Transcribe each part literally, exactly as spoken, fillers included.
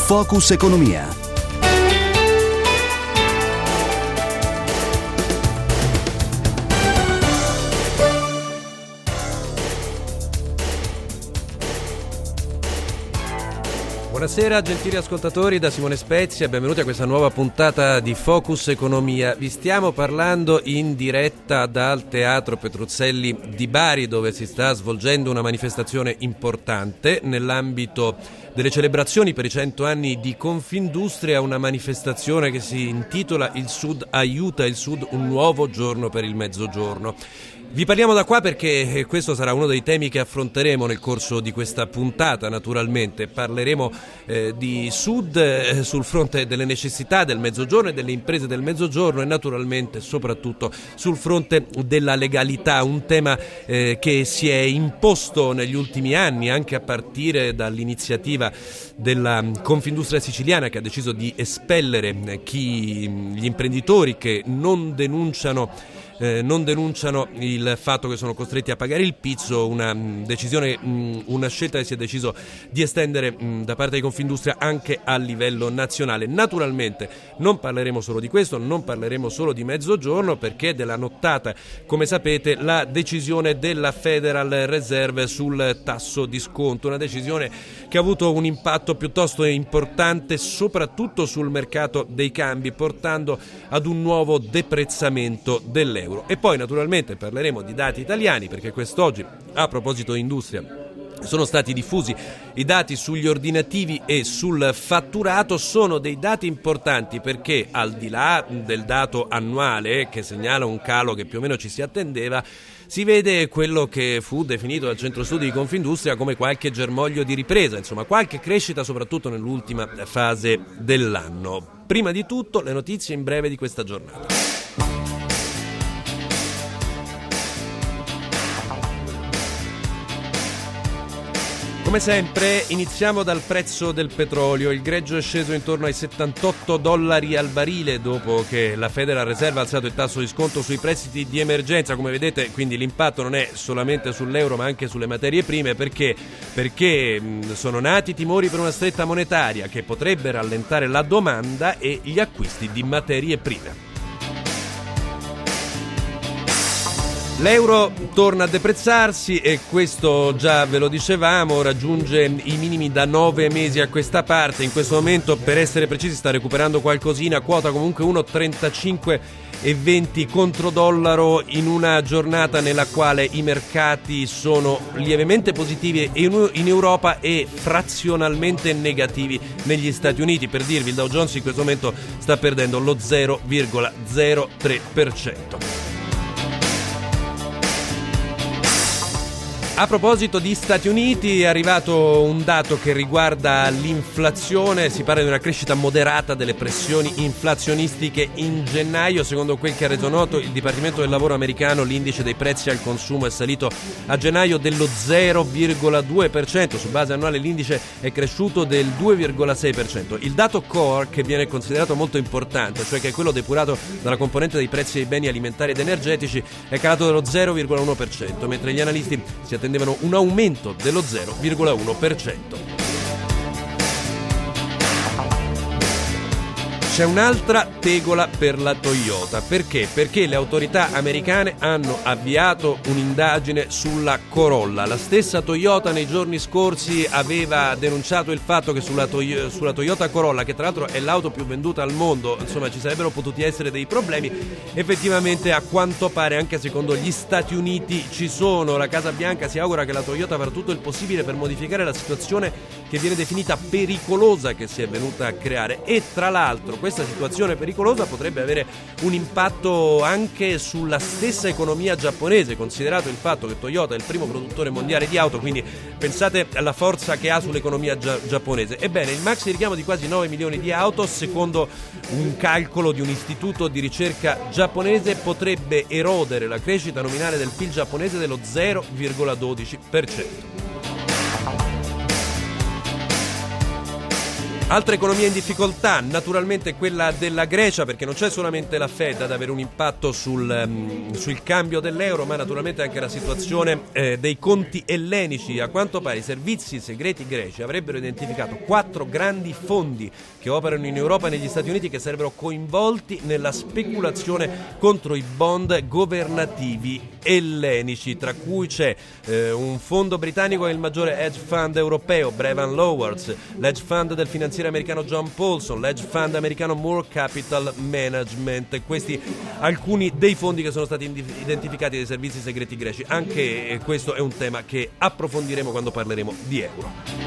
Focus Economia. Buonasera gentili ascoltatori, da Simone Spezia, benvenuti a questa nuova puntata di Focus Economia. Vi stiamo parlando in diretta dal Teatro Petruzzelli di Bari, dove si sta svolgendo una manifestazione importante nell'ambito delle celebrazioni per i cento anni di Confindustria, una manifestazione che si intitola Il Sud aiuta il Sud, un nuovo giorno per il Mezzogiorno. Vi parliamo da qua perché questo sarà uno dei temi che affronteremo nel corso di questa puntata. Naturalmente parleremo eh, di Sud eh, sul fronte delle necessità del Mezzogiorno e delle imprese del Mezzogiorno, e naturalmente soprattutto sul fronte della legalità, un tema eh, che si è imposto negli ultimi anni anche a partire dall'iniziativa della Confindustria siciliana, che ha deciso di espellere chi, gli imprenditori che non denunciano Eh, non denunciano il fatto che sono costretti a pagare il pizzo, una mh, decisione, mh, una scelta che si è deciso di estendere mh, da parte di Confindustria anche a livello nazionale. Naturalmente non parleremo solo di questo, non parleremo solo di Mezzogiorno, perché della nottata, come sapete, la decisione della Federal Reserve sul tasso di sconto, una decisione che ha avuto un impatto piuttosto importante soprattutto sul mercato dei cambi, portando ad un nuovo deprezzamento dell'euro. E poi naturalmente parleremo di dati italiani, perché quest'oggi, a proposito di industria, sono stati diffusi i dati sugli ordinativi e sul fatturato. Sono dei dati importanti perché, al di là del dato annuale che segnala un calo che più o meno ci si attendeva, si vede quello che fu definito dal centro studi di Confindustria come qualche germoglio di ripresa, insomma qualche crescita soprattutto nell'ultima fase dell'anno. Prima di tutto le notizie in breve di questa giornata. Come sempre iniziamo dal prezzo del petrolio. Il greggio è sceso intorno ai settantotto dollari al barile dopo che la Federal Reserve ha alzato il tasso di sconto sui prestiti di emergenza. Come vedete, quindi l'impatto non è solamente sull'euro ma anche sulle materie prime. Perché? Perché mh, sono nati timori per una stretta monetaria che potrebbe rallentare la domanda e gli acquisti di materie prime. L'euro torna a deprezzarsi e questo già ve lo dicevamo, raggiunge i minimi da nove mesi a questa parte. In questo momento, per essere precisi, sta recuperando qualcosina, quota comunque uno virgola trentacinque e venti contro dollaro, in una giornata nella quale i mercati sono lievemente positivi in Europa e frazionalmente negativi negli Stati Uniti. Per dirvi, il Dow Jones in questo momento sta perdendo lo zero virgola zero tre per cento. A proposito di Stati Uniti, è arrivato un dato che riguarda l'inflazione. Si parla di una crescita moderata delle pressioni inflazionistiche in gennaio. Secondo quel che ha reso noto il Dipartimento del Lavoro americano, l'indice dei prezzi al consumo è salito a gennaio dello zero virgola due per cento. Su base annuale l'indice è cresciuto del due virgola sei per cento. Il dato core, che viene considerato molto importante, cioè che è quello depurato dalla componente dei prezzi dei beni alimentari ed energetici, è calato dello zero virgola uno per cento, mentre gli analisti si attendevano un aumento dello zero virgola uno per cento. C'è un'altra tegola per la Toyota. Perché? Perché le autorità americane hanno avviato un'indagine sulla Corolla. La stessa Toyota nei giorni scorsi aveva denunciato il fatto che sulla, Toy- sulla Toyota Corolla, che tra l'altro è l'auto più venduta al mondo, insomma ci sarebbero potuti essere dei problemi. Effettivamente, a quanto pare, anche secondo gli Stati Uniti ci sono. La Casa Bianca si augura che la Toyota farà tutto il possibile per modificare la situazione che viene definita pericolosa che si è venuta a creare, e tra l'altro questa situazione pericolosa potrebbe avere un impatto anche sulla stessa economia giapponese, considerato il fatto che Toyota è il primo produttore mondiale di auto, quindi pensate alla forza che ha sull'economia gia- giapponese. Ebbene, il maxi richiamo di quasi nove milioni di auto, secondo un calcolo di un istituto di ricerca giapponese, potrebbe erodere la crescita nominale del P I L giapponese dello zero virgola dodici per cento. Altra economia in difficoltà, naturalmente quella della Grecia, perché non c'è solamente la Fed ad avere un impatto sul, um, sul cambio dell'euro, ma naturalmente anche la situazione eh, dei conti ellenici. A quanto pare i servizi segreti greci avrebbero identificato quattro grandi fondi che operano in Europa e negli Stati Uniti che sarebbero coinvolti nella speculazione contro i bond governativi ellenici, tra cui c'è eh, un fondo britannico che è il maggiore hedge fund europeo, Brevan Lowers, l'hedge fund del finanziario americano John Paulson, l'hedge fund americano Moore Capital Management. Questi alcuni dei fondi che sono stati identificati dai servizi segreti greci. Anche questo è un tema che approfondiremo quando parleremo di euro.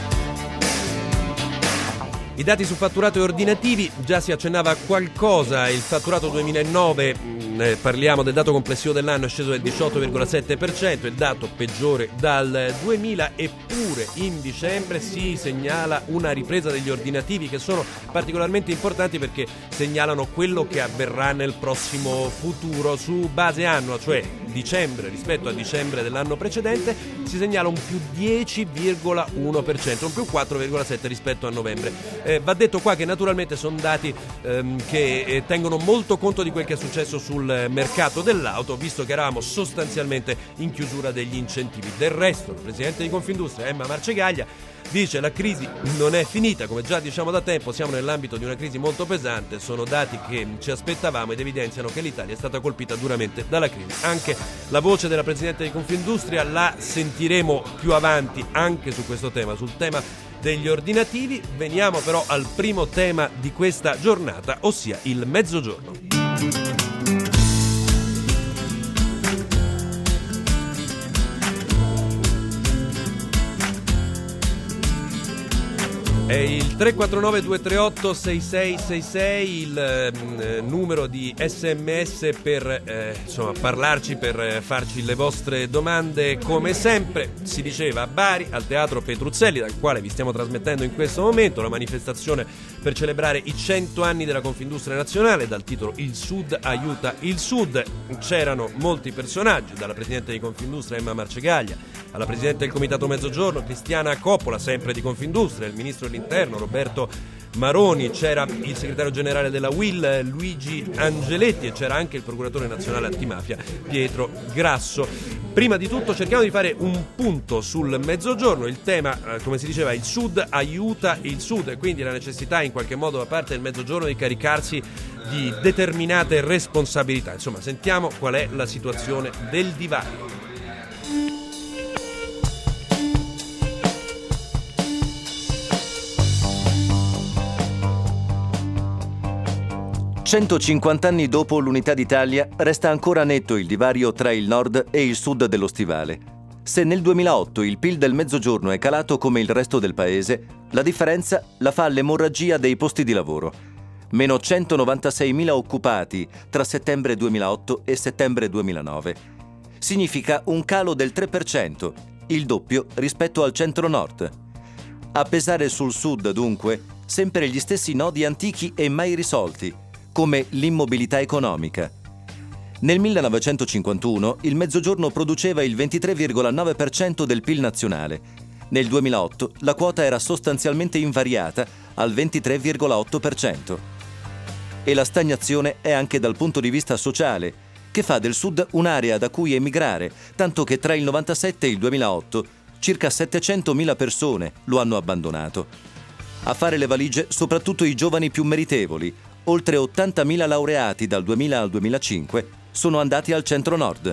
I dati su fatturato e ordinativi, già si accennava a qualcosa. Il fatturato duemilanove, eh, parliamo del dato complessivo dell'anno, è sceso del diciotto virgola sette per cento, il dato peggiore dal duemila, eppure in dicembre si segnala una ripresa degli ordinativi che sono particolarmente importanti perché segnalano quello che avverrà nel prossimo futuro. Su base annua, cioè dicembre rispetto a dicembre dell'anno precedente, si segnala un più dieci virgola uno per cento, un più quattro virgola sette per cento rispetto a novembre. Eh, va detto qua che naturalmente sono dati ehm, che eh, tengono molto conto di quel che è successo sul mercato dell'auto, visto che eravamo sostanzialmente in chiusura degli incentivi. Del resto, il presidente di Confindustria, Emma Marcegaglia, dice la crisi non è finita, come già diciamo da tempo, siamo nell'ambito di una crisi molto pesante, sono dati che ci aspettavamo ed evidenziano che l'Italia è stata colpita duramente dalla crisi. Anche la voce della presidente di Confindustria la sentiremo più avanti anche su questo tema, sul tema degli ordinativi. Veniamo però al primo tema di questa giornata, ossia il mezzogiorno. È il tre quattro nove due tre otto sei sei sei sei il eh, numero di sms per eh, insomma parlarci, per eh, farci le vostre domande. Come sempre si diceva a Bari, al Teatro Petruzzelli, dal quale vi stiamo trasmettendo in questo momento, la manifestazione per celebrare i cento anni della Confindustria Nazionale dal titolo Il Sud aiuta il Sud. C'erano molti personaggi, dalla presidente di Confindustria Emma Marcegaglia alla presidente del Comitato Mezzogiorno Cristiana Coppola, sempre di Confindustria, il ministro dell'Interno Roberto Maroni, c'era il segretario generale della U I L Luigi Angeletti e c'era anche il procuratore nazionale antimafia Pietro Grasso. Prima di tutto cerchiamo di fare un punto sul mezzogiorno. Il tema, eh, come si diceva, il Sud aiuta il Sud, e quindi la necessità in qualche modo da parte del mezzogiorno di caricarsi di determinate responsabilità. Insomma, sentiamo qual è la situazione del divario. centocinquanta anni dopo l'unità d'Italia resta ancora netto il divario tra il nord e il sud dello stivale. Se nel duemilaotto il P I L del mezzogiorno è calato come il resto del paese, la differenza la fa l'emorragia dei posti di lavoro. Meno centonovantaseimila occupati tra settembre duemilaotto e settembre duemilanove. Significa un calo del tre per cento, il doppio rispetto al centro-nord. A pesare sul sud, dunque, sempre gli stessi nodi antichi e mai risolti, come l'immobilità economica. Nel millenovecentocinquantuno il mezzogiorno produceva il ventitré virgola nove per cento del P I L nazionale. Nel duemilaotto la quota era sostanzialmente invariata al ventitré virgola otto per cento. E la stagnazione è anche dal punto di vista sociale, che fa del sud un'area da cui emigrare, tanto che tra il novantasette e il duemilaotto circa settecentomila persone lo hanno abbandonato. A fare le valigie soprattutto i giovani più meritevoli. Oltre ottantamila laureati dal duemila al duemilacinque sono andati al centro-nord.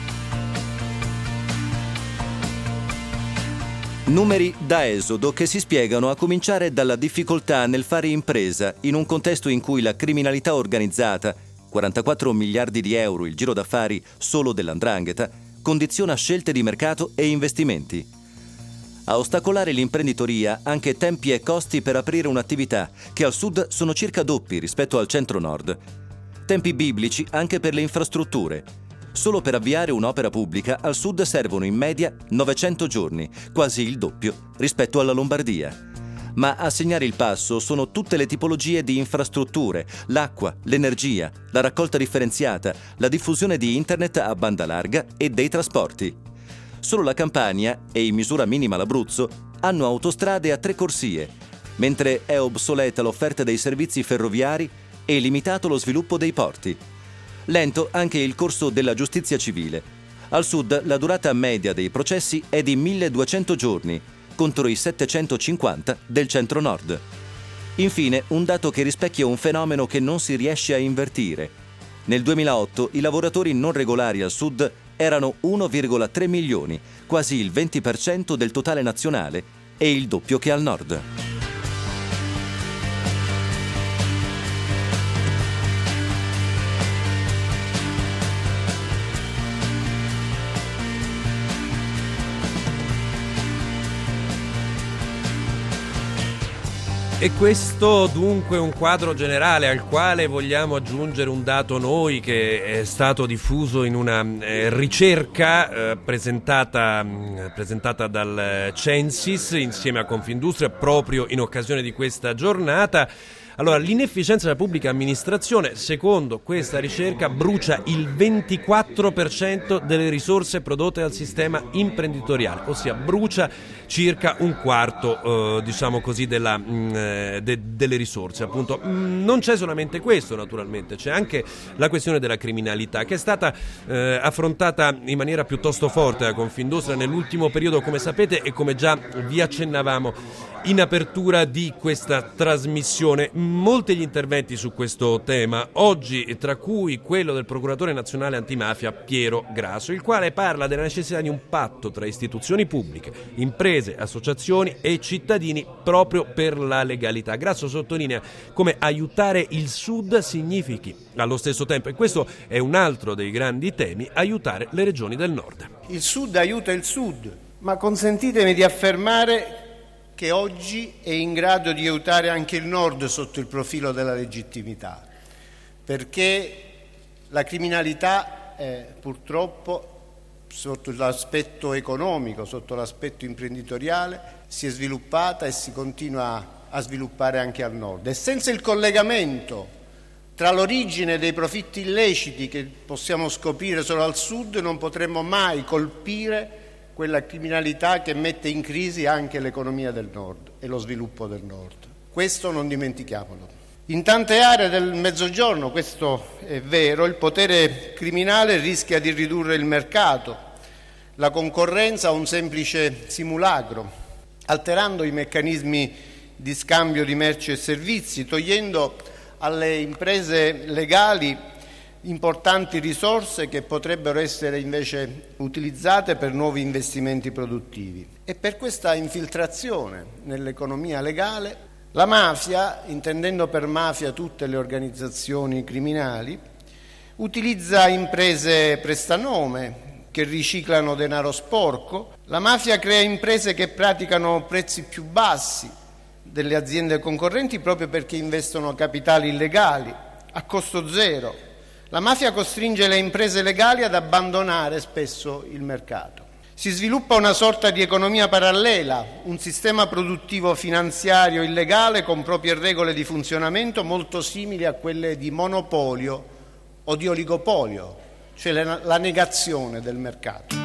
Numeri da esodo che si spiegano a cominciare dalla difficoltà nel fare impresa in un contesto in cui la criminalità organizzata, quarantaquattro miliardi di euro il giro d'affari solo dell'Andrangheta, condiziona scelte di mercato e investimenti. A ostacolare l'imprenditoria anche tempi e costi per aprire un'attività che al sud sono circa doppi rispetto al centro-nord. Tempi biblici anche per le infrastrutture. Solo per avviare un'opera pubblica al sud servono in media novecento giorni, quasi il doppio rispetto alla Lombardia. Ma a segnare il passo sono tutte le tipologie di infrastrutture, l'acqua, l'energia, la raccolta differenziata, la diffusione di internet a banda larga e dei trasporti. Solo la Campania, e in misura minima l'Abruzzo, hanno autostrade a tre corsie, mentre è obsoleta l'offerta dei servizi ferroviari e limitato lo sviluppo dei porti. Lento anche il corso della giustizia civile. Al sud la durata media dei processi è di milleduecento giorni, contro i settecentocinquanta del centro-nord. Infine, un dato che rispecchia un fenomeno che non si riesce a invertire. Nel duemilaotto i lavoratori non regolari al sud erano uno virgola tre milioni, quasi il venti per cento del totale nazionale e il doppio che al nord. E questo dunque un quadro generale al quale vogliamo aggiungere un dato noi che è stato diffuso in una eh, ricerca eh, presentata, mh, presentata dal Censis insieme a Confindustria proprio in occasione di questa giornata. Allora, l'inefficienza della pubblica amministrazione, secondo questa ricerca, brucia il ventiquattro per cento delle risorse prodotte dal sistema imprenditoriale, ossia brucia circa un quarto, eh, diciamo così, della, mh, de, delle risorse. Appunto, mh, non c'è solamente questo, naturalmente, c'è anche la questione della criminalità, che è stata eh, affrontata in maniera piuttosto forte da Confindustria nell'ultimo periodo, come sapete, e come già vi accennavamo in apertura di questa trasmissione. Molti gli interventi su questo tema, oggi tra cui quello del procuratore nazionale antimafia Piero Grasso, il quale parla della necessità di un patto tra istituzioni pubbliche, imprese, associazioni e cittadini proprio per la legalità. Grasso sottolinea come aiutare il Sud significhi allo stesso tempo, e questo è un altro dei grandi temi, aiutare le regioni del Nord. Il Sud aiuta il Sud, ma consentitemi di affermare che oggi è in grado di aiutare anche il Nord sotto il profilo della legittimità, perché la criminalità eh, purtroppo sotto l'aspetto economico, sotto l'aspetto imprenditoriale si è sviluppata e si continua a sviluppare anche al Nord, e senza il collegamento tra l'origine dei profitti illeciti che possiamo scoprire solo al Sud non potremmo mai colpire quella criminalità che mette in crisi anche l'economia del Nord e lo sviluppo del Nord. Questo non dimentichiamolo. In tante aree del Mezzogiorno, questo è vero, il potere criminale rischia di ridurre il mercato, la concorrenza a un semplice simulacro, alterando i meccanismi di scambio di merci e servizi, togliendo alle imprese legali importanti risorse che potrebbero essere invece utilizzate per nuovi investimenti produttivi. E per questa infiltrazione nell'economia legale, la mafia, intendendo per mafia tutte le organizzazioni criminali, utilizza imprese prestanome che riciclano denaro sporco. La mafia crea imprese che praticano prezzi più bassi delle aziende concorrenti proprio perché investono capitali illegali a costo zero. La mafia costringe le imprese legali ad abbandonare spesso il mercato. Si sviluppa una sorta di economia parallela, un sistema produttivo finanziario illegale con proprie regole di funzionamento molto simili a quelle di monopolio o di oligopolio, cioè la negazione del mercato.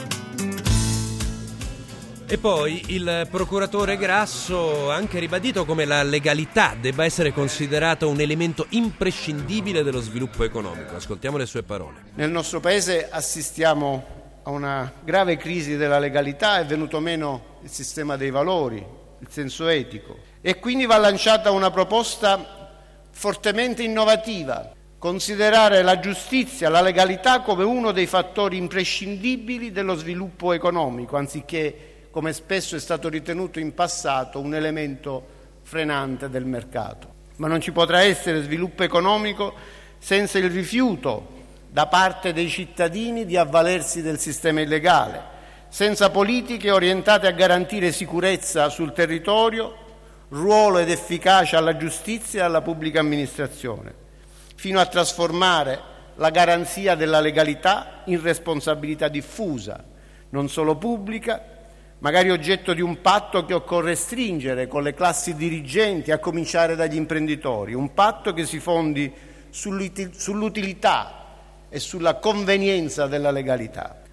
E poi il procuratore Grasso ha anche ribadito come la legalità debba essere considerata un elemento imprescindibile dello sviluppo economico. Ascoltiamo le sue parole. Nel nostro Paese assistiamo a una grave crisi della legalità, è venuto meno il sistema dei valori, il senso etico, e quindi va lanciata una proposta fortemente innovativa: considerare la giustizia, la legalità come uno dei fattori imprescindibili dello sviluppo economico, anziché, come spesso è stato ritenuto in passato, un elemento frenante del mercato. Ma non ci potrà essere sviluppo economico senza il rifiuto da parte dei cittadini di avvalersi del sistema illegale, senza politiche orientate a garantire sicurezza sul territorio, ruolo ed efficacia alla giustizia e alla pubblica amministrazione, fino a trasformare la garanzia della legalità in responsabilità diffusa, non solo pubblica, magari oggetto di un patto che occorre stringere con le classi dirigenti, a cominciare dagli imprenditori, un patto che si fondi sull'utilità e sulla convenienza della legalità.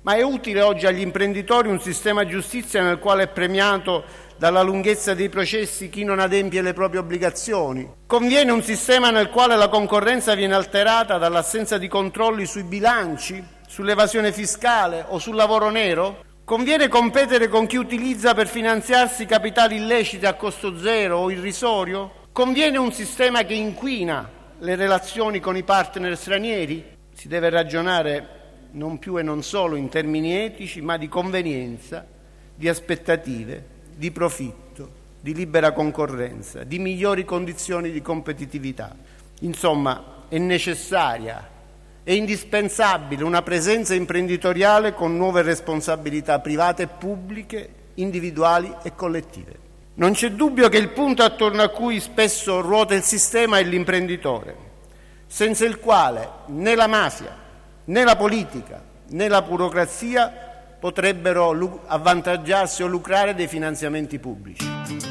Ma è utile oggi agli imprenditori un sistema giustizia nel quale è premiato dalla lunghezza dei processi chi non adempie le proprie obbligazioni? Conviene un sistema nel quale la concorrenza viene alterata dall'assenza di controlli sui bilanci, sull'evasione fiscale o sul lavoro nero? Conviene competere con chi utilizza per finanziarsi capitali illeciti a costo zero o irrisorio? Conviene un sistema che inquina le relazioni con i partner stranieri? Si deve ragionare non più e non solo in termini etici, ma di convenienza, di aspettative, di profitto, di libera concorrenza, di migliori condizioni di competitività. Insomma, è necessaria, è indispensabile una presenza imprenditoriale con nuove responsabilità private e pubbliche, individuali e collettive. Non c'è dubbio che il punto attorno a cui spesso ruota il sistema è l'imprenditore, senza il quale né la mafia, né la politica, né la burocrazia potrebbero avvantaggiarsi o lucrare dei finanziamenti pubblici.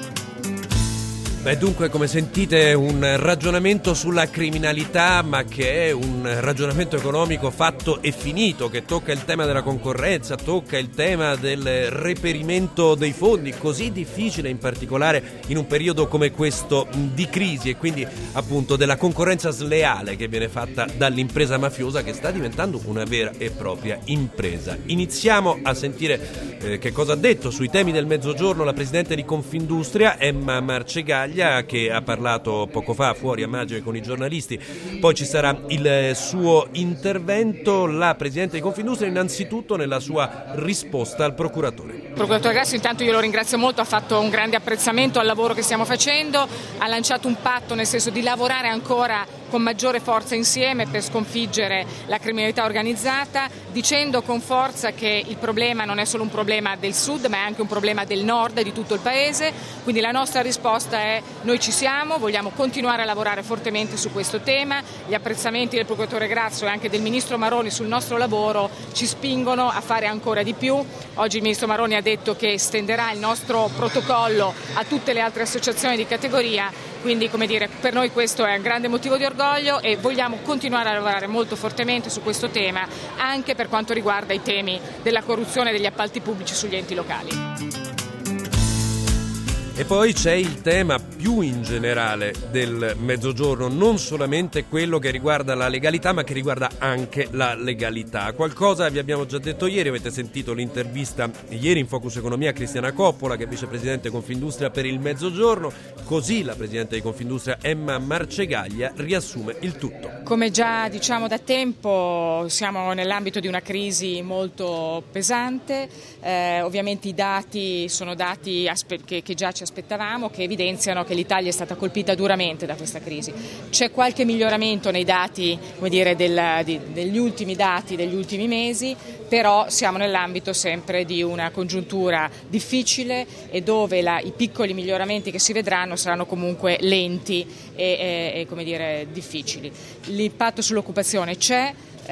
Beh, dunque, come sentite, un ragionamento sulla criminalità, ma che è un ragionamento economico fatto e finito, che tocca il tema della concorrenza, tocca il tema del reperimento dei fondi, così difficile in particolare in un periodo come questo di crisi, e quindi appunto della concorrenza sleale che viene fatta dall'impresa mafiosa, che sta diventando una vera e propria impresa. Iniziamo a sentire eh, che cosa ha detto sui temi del Mezzogiorno la Presidente di Confindustria, Emma Marcegaglia, che ha parlato poco fa fuori a Maggiore con i giornalisti. Poi ci sarà il suo intervento. La Presidente di Confindustria innanzitutto nella sua risposta al procuratore. Il procuratore Grasso, intanto io lo ringrazio molto, ha fatto un grande apprezzamento al lavoro che stiamo facendo, ha lanciato un patto nel senso di lavorare ancora con maggiore forza insieme per sconfiggere la criminalità organizzata, dicendo con forza che il problema non è solo un problema del sud, ma è anche un problema del nord e di tutto il paese. Quindi la nostra risposta è: noi ci siamo, vogliamo continuare a lavorare fortemente su questo tema. Gli apprezzamenti del procuratore Grasso e anche del ministro Maroni sul nostro lavoro ci spingono a fare ancora di più. Oggi il ministro Maroni ha detto che estenderà il nostro protocollo a tutte le altre associazioni di categoria. Quindi, come dire, per noi questo è un grande motivo di orgoglio e vogliamo continuare a lavorare molto fortemente su questo tema, anche per quanto riguarda i temi della corruzione e degli appalti pubblici sugli enti locali. E poi c'è il tema più in generale del Mezzogiorno, non solamente quello che riguarda la legalità, ma che riguarda anche la legalità. Qualcosa vi abbiamo già detto ieri, avete sentito l'intervista ieri in Focus Economia a Cristiana Coppola, che è vicepresidente Confindustria per il Mezzogiorno. Così la Presidente di Confindustria Emma Marcegaglia riassume il tutto. Come già diciamo da tempo, siamo nell'ambito di una crisi molto pesante, eh, ovviamente i dati sono dati aspe- che, che già ci aspettavamo, che evidenziano che l'Italia è stata colpita duramente da questa crisi. C'è qualche miglioramento nei dati, come dire, del, di, degli ultimi dati degli ultimi mesi, però siamo nell'ambito sempre di una congiuntura difficile e dove la, i piccoli miglioramenti che si vedranno saranno comunque lenti e, e, e come dire, difficili. L'impatto sull'occupazione c'è.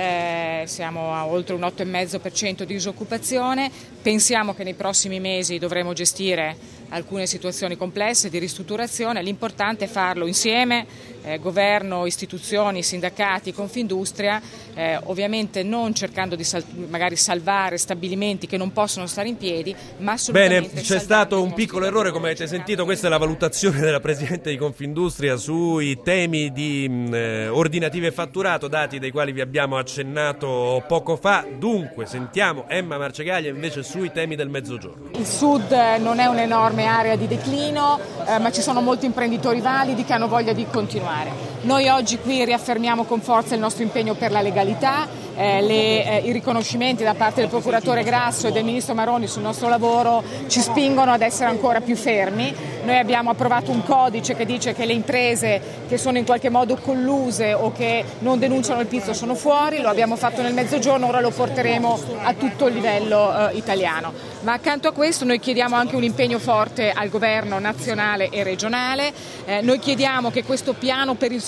Eh, siamo a oltre un otto virgola cinque per cento di disoccupazione, pensiamo che nei prossimi mesi dovremo gestire alcune situazioni complesse di ristrutturazione, l'importante è farlo insieme, eh, governo, istituzioni, sindacati, Confindustria, eh, ovviamente non cercando di sal- magari salvare stabilimenti che non possono stare in piedi, ma assolutamente. Bene, c'è stato un piccolo errore, come avete sentito, questa è la valutazione della Presidente di Confindustria sui temi di mh, eh, ordinative e fatturato, dati dei quali vi abbiamo accennato poco fa. Dunque sentiamo Emma Marcegaglia invece sui temi del Mezzogiorno. Il Sud non è un'enorme area di declino, eh, ma ci sono molti imprenditori validi che hanno voglia di continuare. Noi oggi qui riaffermiamo con forza il nostro impegno per la legalità, eh, le, eh, i riconoscimenti da parte del procuratore Grasso e del ministro Maroni sul nostro lavoro ci spingono ad essere ancora più fermi. Noi abbiamo approvato un codice che dice che le imprese che sono in qualche modo colluse o che non denunciano il pizzo sono fuori, lo abbiamo fatto nel Mezzogiorno, ora lo porteremo a tutto il livello eh, italiano. Ma accanto a questo noi chiediamo anche un impegno forte al governo nazionale e regionale, eh, noi chiediamo che questo piano per il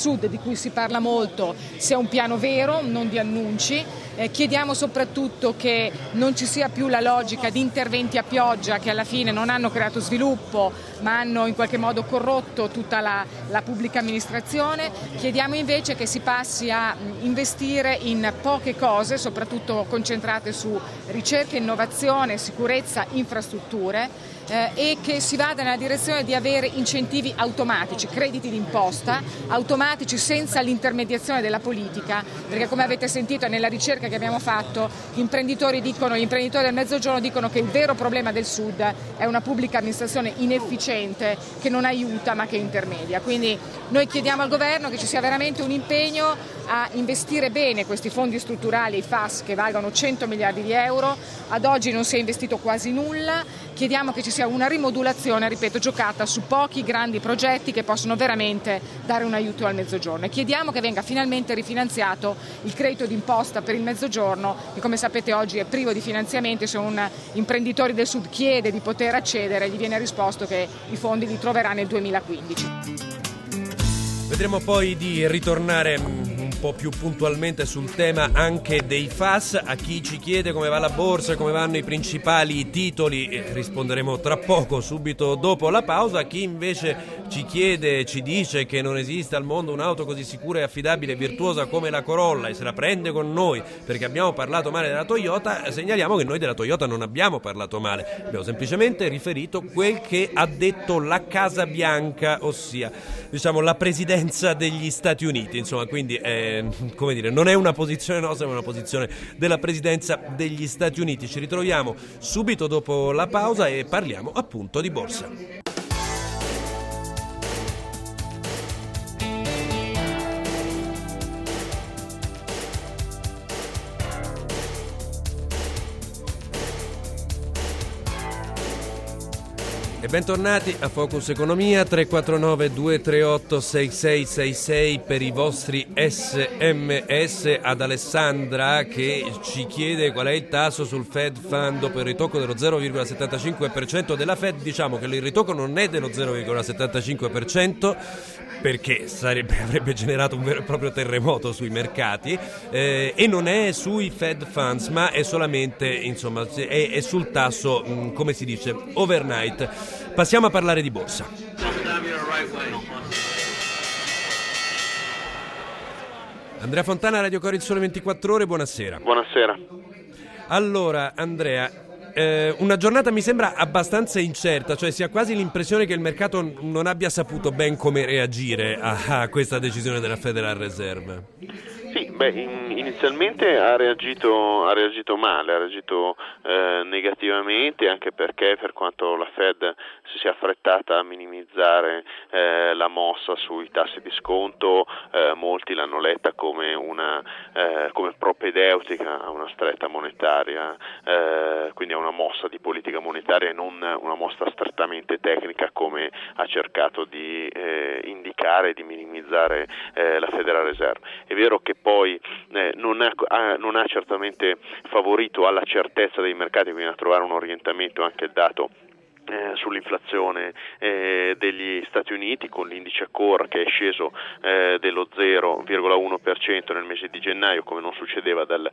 Sud di cui si parla molto sia un piano vero, non di annunci. Eh, chiediamo soprattutto che non ci sia più la logica di interventi a pioggia che alla fine non hanno creato sviluppo ma hanno in qualche modo corrotto tutta la, la pubblica amministrazione. Chiediamo invece che si passi a investire in poche cose, soprattutto concentrate su ricerca, innovazione, sicurezza, infrastrutture. Eh, e che si vada nella direzione di avere incentivi automatici, crediti d'imposta automatici senza l'intermediazione della politica, perché come avete sentito nella ricerca che abbiamo fatto gli imprenditori dicono, gli imprenditori del Mezzogiorno dicono che il vero problema del Sud è una pubblica amministrazione inefficiente che non aiuta ma che intermedia. Quindi noi chiediamo al governo che ci sia veramente un impegno a investire bene questi fondi strutturali, i F A S, che valgono cento miliardi di euro. Ad oggi non si è investito quasi nulla. Chiediamo che ci sia una rimodulazione, ripeto, giocata su pochi grandi progetti che possono veramente dare un aiuto al Mezzogiorno, e chiediamo che venga finalmente rifinanziato il credito d'imposta per il Mezzogiorno, che come sapete oggi è privo di finanziamenti. Se un imprenditore del Sud chiede di poter accedere, gli viene risposto che i fondi li troverà nel duemilaquindici. Vedremo poi di ritornare un po' più puntualmente sul tema anche dei F A S. A chi ci chiede come va la borsa, come vanno i principali titoli, eh, risponderemo tra poco, subito dopo la pausa. A chi invece ci chiede, ci dice che non esiste al mondo un'auto così sicura e affidabile e virtuosa come la Corolla e se la prende con noi perché abbiamo parlato male della Toyota, segnaliamo che noi della Toyota non abbiamo parlato male, abbiamo semplicemente riferito quel che ha detto la Casa Bianca, ossia diciamo la presidenza degli Stati Uniti, insomma, quindi eh, come dire, non è una posizione nostra, ma una posizione della presidenza degli Stati Uniti. Ci ritroviamo subito dopo la pausa e parliamo appunto di borsa. E bentornati a Focus Economia. Tre quattro nove due tre otto sei sei sei sei per i vostri sms. Ad Alessandra che ci chiede qual è il tasso sul Fed Fund dopo il ritocco dello zero virgola settantacinque per cento della Fed. Diciamo che il ritocco non è dello zero virgola settantacinque per cento perché sarebbe, avrebbe generato un vero e proprio terremoto sui mercati, eh, e non è sui Fed Funds ma è solamente, insomma, è, è sul tasso, mh, come si dice, overnight. Passiamo a parlare di borsa. Andrea Fontana, Radio Cori, il Sole ventiquattro Ore, buonasera. Buonasera. Allora, Andrea, eh, una giornata mi sembra abbastanza incerta, cioè si ha quasi l'impressione che il mercato non abbia saputo ben come reagire a, a questa decisione della Federal Reserve. Sì, beh, in, inizialmente ha reagito, ha reagito male, ha reagito eh, negativamente, anche perché per quanto la Fed si sia affrettata a minimizzare eh, la mossa sui tassi di sconto, eh, molti l'hanno letta come una eh, come propedeutica a una stretta monetaria, eh, quindi a una mossa di politica monetaria e non una mossa strettamente tecnica come ha cercato di eh, indicare e di minimizzare eh, la Federal Reserve. È vero che poi eh, non, ha, ha, non ha certamente favorito alla certezza dei mercati, quindi a trovare un orientamento anche il dato Eh, sull'inflazione eh, degli Stati Uniti, con l'indice core che è sceso eh, dello zero virgola uno per cento nel mese di gennaio, come non succedeva dal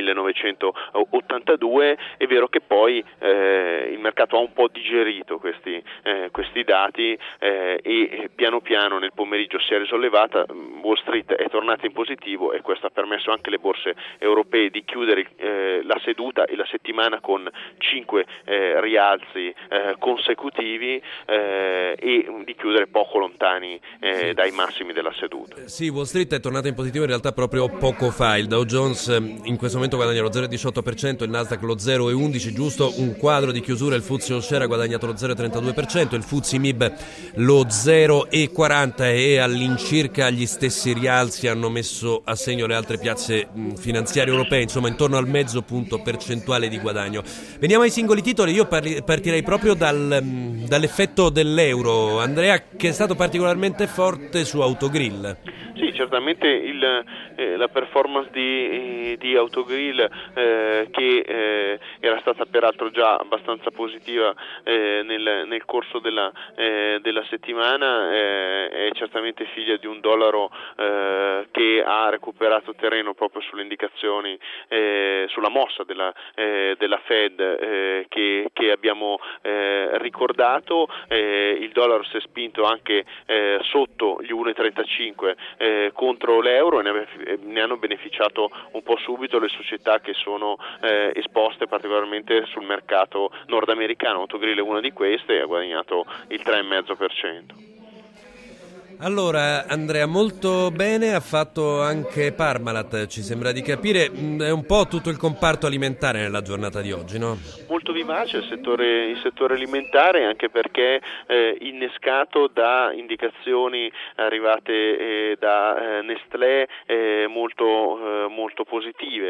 millenovecentottantadue. È vero che poi eh, il mercato ha un po' digerito questi, eh, questi dati eh, e piano piano nel pomeriggio si è risollevata, Wall Street è tornata in positivo e questo ha permesso anche alle borse europee di chiudere eh, la seduta e la settimana con cinque eh, rialzi eh, consecutivi eh, e di chiudere poco lontani eh, dai massimi della seduta. Sì, Wall Street è tornata in positivo in realtà proprio poco fa. Il Dow Jones in questo momento guadagna lo zero virgola diciotto per cento, il Nasdaq lo zero virgola undici per cento, giusto un quadro di chiusura. Il F T S E All Share ha guadagnato lo zero virgola trentadue per cento, il F T S E M I B lo zero virgola quaranta per cento e all'incirca gli stessi rialzi hanno messo a segno le altre piazze finanziarie europee, insomma intorno al mezzo punto percentuale di guadagno. Veniamo ai singoli titoli. Io parli, partirei proprio dal, dall'effetto dell'euro, Andrea, che è stato particolarmente forte su Autogrill. Sì, certamente il, eh, la performance di, di Autogrill eh, che eh, era stata peraltro già abbastanza positiva eh, nel, nel corso della, eh, della settimana eh, è certamente figlia di un dollaro eh, che ha recuperato terreno proprio sulle indicazioni, eh, sulla mossa della, eh, della Fed eh, che, che abbiamo eh, ricordato. Eh, il dollaro si è spinto anche eh, sotto gli uno virgola trentacinque eh, contro l'euro e ne, ne hanno beneficiato un po' subito le società che sono eh, esposte particolarmente sul mercato nordamericano. Autogrill è una di queste e ha guadagnato il tre virgola cinque per cento. Allora, Andrea, molto bene ha fatto anche Parmalat, ci sembra di capire, è un po' tutto il comparto alimentare nella giornata di oggi, no? Molto vivace il settore, il settore alimentare, anche perché eh, innescato da indicazioni arrivate eh, da eh, Nestlé eh, molto, eh, molto positive.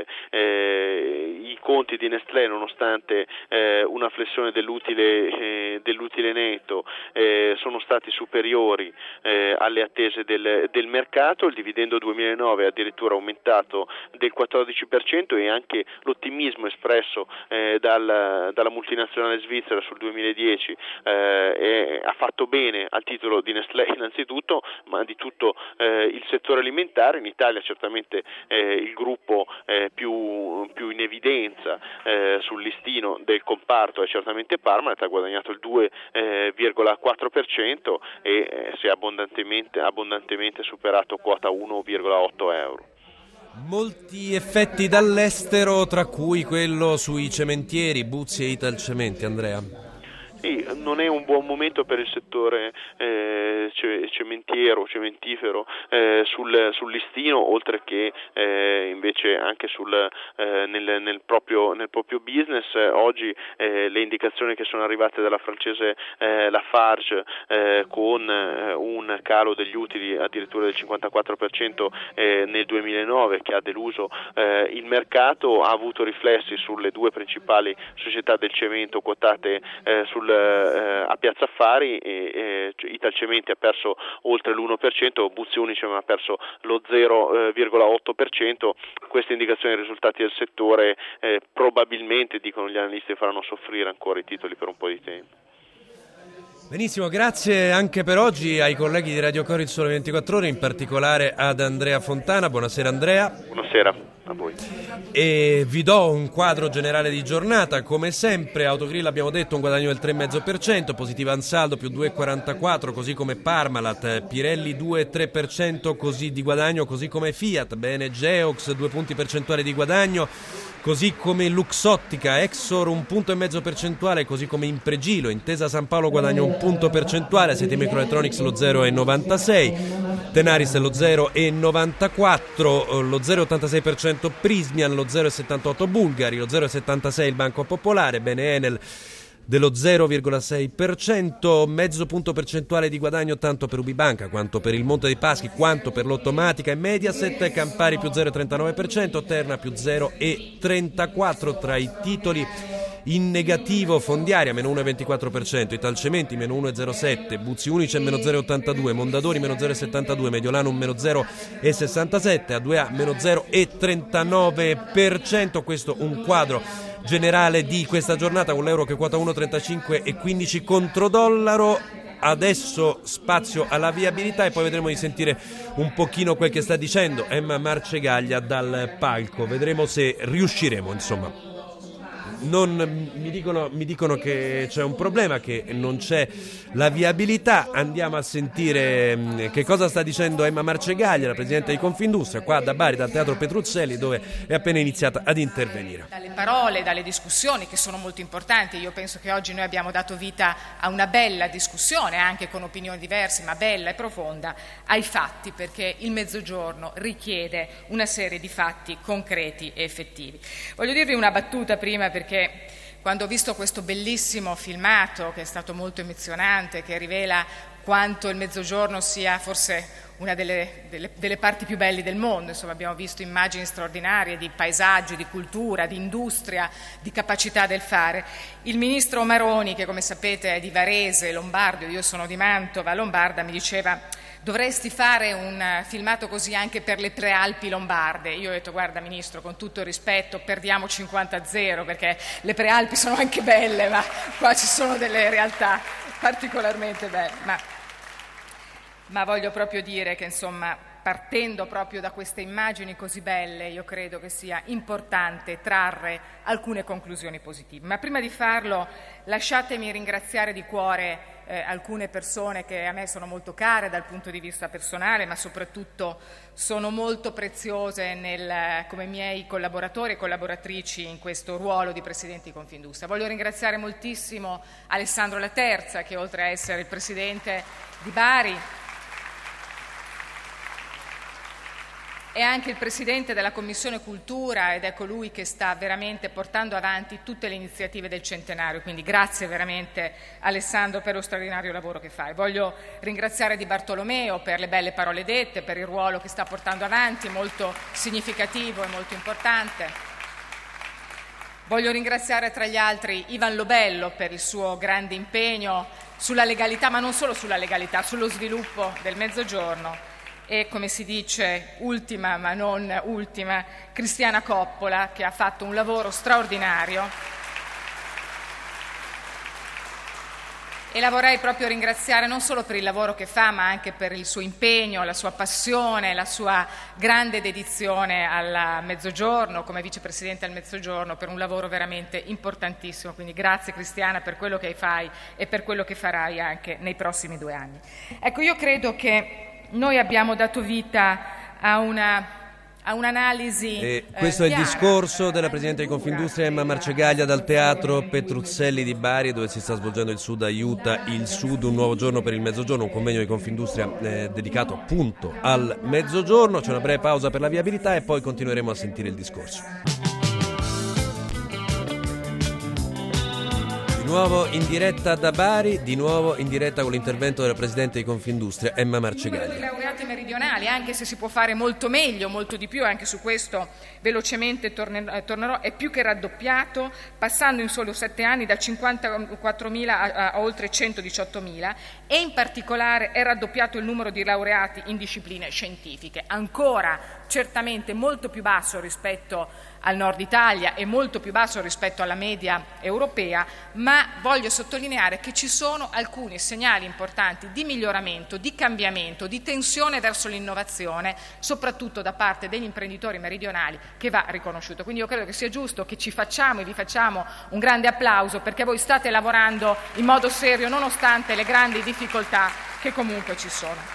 Eh, I conti di Nestlé, nonostante eh, una flessione dell'utile, eh, dell'utile netto, eh, sono stati superiori eh, alle attese del, del mercato. Il dividendo duemilanove è addirittura aumentato del quattordici per cento e anche l'ottimismo espresso eh, dal, dalla multinazionale svizzera sul duemiladieci eh, è, ha fatto bene al titolo di Nestlé innanzitutto, ma di tutto eh, il settore alimentare. In Italia certamente eh, il gruppo eh, più, più in evidenza eh, sul listino del comparto è certamente Parmalat, ha guadagnato il due virgola quattro per cento e eh, si è abbondantemente abbondantemente superato quota uno virgola otto euro. Molti effetti dall'estero, tra cui quello sui cementieri, Buzzi e Italcementi, Andrea. Sì, non è un buon momento per il settore eh, cementiero, cementifero eh, sul, sul listino, oltre che eh, invece anche sul, eh, nel, nel, proprio, nel proprio business. Oggi eh, le indicazioni che sono arrivate dalla francese eh, Lafarge eh, con eh, un calo degli utili addirittura del cinquantaquattro per cento eh, nel duemilanove, che ha deluso eh, il mercato, ha avuto riflessi sulle due principali società del cemento quotate eh, sul a Piazza Affari. e, e Italcementi ha perso oltre l'uno per cento, Buzzi Unicem ha perso lo zero virgola otto per cento. Queste indicazioni dei risultati del settore eh, probabilmente, dicono gli analisti, faranno soffrire ancora i titoli per un po' di tempo. Benissimo, grazie anche per oggi ai colleghi di Radio Cori Il Sole ventiquattro Ore, in particolare ad Andrea Fontana. Buonasera Andrea. Buonasera a voi. E vi do un quadro generale di giornata. Come sempre Autogrill, abbiamo detto, un guadagno del tre virgola cinque per cento, positiva Ansaldo più due virgola quarantaquattro, così come Parmalat, Pirelli due virgola tre per cento così di guadagno, così come Fiat, bene Geox due punti percentuali di guadagno, così come Luxottica, Exor un punto e mezzo percentuale, così come Impregilo, Intesa San Paolo guadagna un punto percentuale, Seti Microelectronics lo zero virgola novantasei, Tenaris lo zero virgola novantaquattro, lo zero virgola ottantasei per cento Prismian, lo zero virgola settantotto Bulgari, lo zero virgola settantasei il Banco Popolare, bene Enel dello zero virgola sei per cento, mezzo punto percentuale di guadagno tanto per Ubibanca quanto per il Monte dei Paschi quanto per l'Automatica e Mediaset, Campari più zero virgola trentanove per cento, Terna più zero virgola trentaquattro per cento. Tra i titoli in negativo Fondiaria meno uno virgola ventiquattro per cento, Italcementi meno uno virgola zero sette per cento, Buzzi Unicem meno zero virgola ottantadue per cento, Mondadori meno zero virgola settantadue per cento, Mediolanum meno zero virgola sessantasette per cento, A due A meno zero virgola trentanove per cento. Questo un quadro generale di questa giornata, con l'euro che quota uno virgola trentacinque e quindici contro dollaro. Adesso spazio alla viabilità e poi vedremo di sentire un pochino quel che sta dicendo Emma Marcegaglia dal palco, vedremo se riusciremo, insomma. Non, mi, dicono, mi dicono che c'è un problema, che non c'è la viabilità. Andiamo a sentire che cosa sta dicendo Emma Marcegaglia, la presidente di Confindustria, qua da Bari, dal Teatro Petruzzelli, dove è appena iniziata ad intervenire. Dalle parole, dalle discussioni che sono molto importanti, io penso che oggi noi abbiamo dato vita a una bella discussione, anche con opinioni diverse, ma bella e profonda, ai fatti, perché il Mezzogiorno richiede una serie di fatti concreti e effettivi. Voglio dirvi una battuta prima, perché Perché quando ho visto questo bellissimo filmato, che è stato molto emozionante, che rivela quanto il Mezzogiorno sia forse una delle, delle, delle parti più belle del mondo, insomma abbiamo visto immagini straordinarie di paesaggi, di cultura, di industria, di capacità del fare. Il ministro Maroni, che come sapete è di Varese, lombardo, io sono di Mantova, lombarda, mi diceva: dovresti fare un filmato così anche per le Prealpi lombarde. Io ho detto: guarda Ministro, con tutto il rispetto, perdiamo cinquanta a zero, perché le Prealpi sono anche belle, ma qua ci sono delle realtà particolarmente belle. Ma, ma voglio proprio dire che, insomma, partendo proprio da queste immagini così belle, io credo che sia importante trarre alcune conclusioni positive. Ma prima di farlo, lasciatemi ringraziare di cuore eh, alcune persone che a me sono molto care dal punto di vista personale, ma soprattutto sono molto preziose nel, come miei collaboratori e collaboratrici in questo ruolo di Presidente di Confindustria. Voglio ringraziare moltissimo Alessandro Laterza, che oltre a essere il Presidente di Bari è anche il Presidente della Commissione Cultura ed è colui che sta veramente portando avanti tutte le iniziative del centenario, quindi grazie veramente Alessandro per lo straordinario lavoro che fai. Voglio ringraziare Di Bartolomeo per le belle parole dette, per il ruolo che sta portando avanti, molto significativo e molto importante. Voglio ringraziare tra gli altri Ivan Lobello per il suo grande impegno sulla legalità, ma non solo sulla legalità, sullo sviluppo del Mezzogiorno. E, come si dice, ultima ma non ultima, Cristiana Coppola, che ha fatto un lavoro straordinario. E la vorrei proprio ringraziare non solo per il lavoro che fa, ma anche per il suo impegno, la sua passione, la sua grande dedizione al Mezzogiorno, come vicepresidente al Mezzogiorno, per un lavoro veramente importantissimo. Quindi grazie Cristiana per quello che fai e per quello che farai anche nei prossimi due anni. Ecco, io credo che noi abbiamo dato vita a una a un'analisi e questo eh, è il discorso della Presidente di Confindustria Emma Marcegaglia dal Teatro Petruzzelli di Bari, dove si sta svolgendo il Sud aiuta il Sud, un nuovo giorno per il Mezzogiorno, un convegno di Confindustria eh, dedicato appunto al Mezzogiorno. C'è una breve pausa per la viabilità e poi continueremo a sentire il discorso. Di nuovo in diretta da Bari, di nuovo in diretta con l'intervento della Presidente di Confindustria Emma Marcegaglia. Il numero di laureati meridionali, anche se si può fare molto meglio, molto di più, anche su questo velocemente tornerò, è più che raddoppiato, passando in solo sette anni da cinquantaquattromila a, a oltre centodiciottomila, e in particolare è raddoppiato il numero di laureati in discipline scientifiche, ancora certamente molto più basso rispetto al nord Italia e molto più basso rispetto alla media europea, ma voglio sottolineare che ci sono alcuni segnali importanti di miglioramento, di cambiamento, di tensione verso l'innovazione, soprattutto da parte degli imprenditori meridionali, che va riconosciuto. Quindi io credo che sia giusto che ci facciamo e vi facciamo un grande applauso, perché voi state lavorando in modo serio nonostante le grandi difficoltà che comunque ci sono.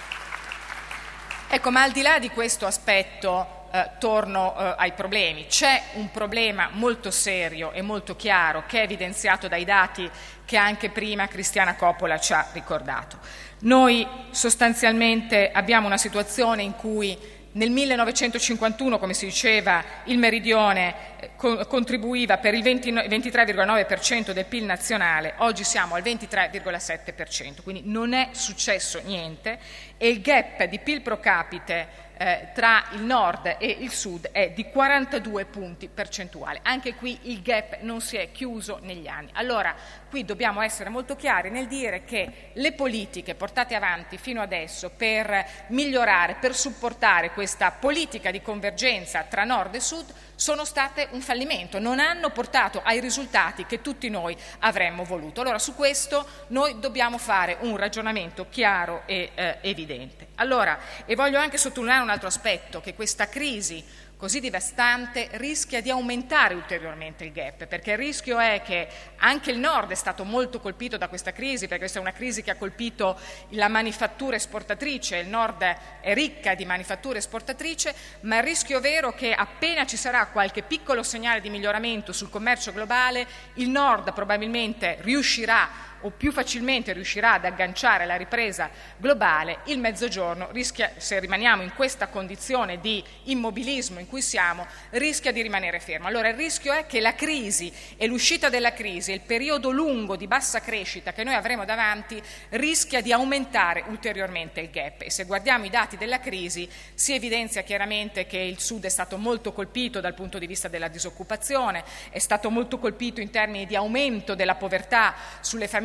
Ecco, ma al di là di questo aspetto, Eh, torno eh, ai problemi. C'è un problema molto serio e molto chiaro che è evidenziato dai dati che anche prima Cristiana Coppola ci ha ricordato. Noi sostanzialmente abbiamo una situazione in cui nel millenovecentocinquantuno, come si diceva, il Meridione eh, co- contribuiva per il ventitré virgola nove per cento del P I L nazionale, oggi siamo al ventitré virgola sette per cento, quindi non è successo niente e il gap di P I L pro capite Eh, tra il nord e il sud è di quarantadue punti percentuali. Anche qui il gap non si è chiuso negli anni. Allora, qui dobbiamo essere molto chiari nel dire che le politiche portate avanti fino adesso per migliorare, per supportare questa politica di convergenza tra nord e sud sono state un fallimento, non hanno portato ai risultati che tutti noi avremmo voluto. Allora, su questo noi dobbiamo fare un ragionamento chiaro e eh, evidente. Allora, e voglio anche sottolineare un altro aspetto, che questa crisi così devastante rischia di aumentare ulteriormente il gap, perché il rischio è che anche il nord è stato molto colpito da questa crisi, perché questa è una crisi che ha colpito la manifattura esportatrice, il nord è ricca di manifattura esportatrice, ma il rischio vero è che appena ci sarà qualche piccolo segnale di miglioramento sul commercio globale, il nord probabilmente riuscirà o più facilmente riuscirà ad agganciare la ripresa globale, il Mezzogiorno rischia, se rimaniamo in questa condizione di immobilismo in cui siamo, rischia di rimanere fermo. Allora il rischio è che la crisi e l'uscita della crisi, il periodo lungo di bassa crescita che noi avremo davanti, rischia di aumentare ulteriormente il gap. E se guardiamo i dati della crisi si evidenzia chiaramente che il Sud è stato molto colpito dal punto di vista della disoccupazione, è stato molto colpito in termini di aumento della povertà sulle famiglie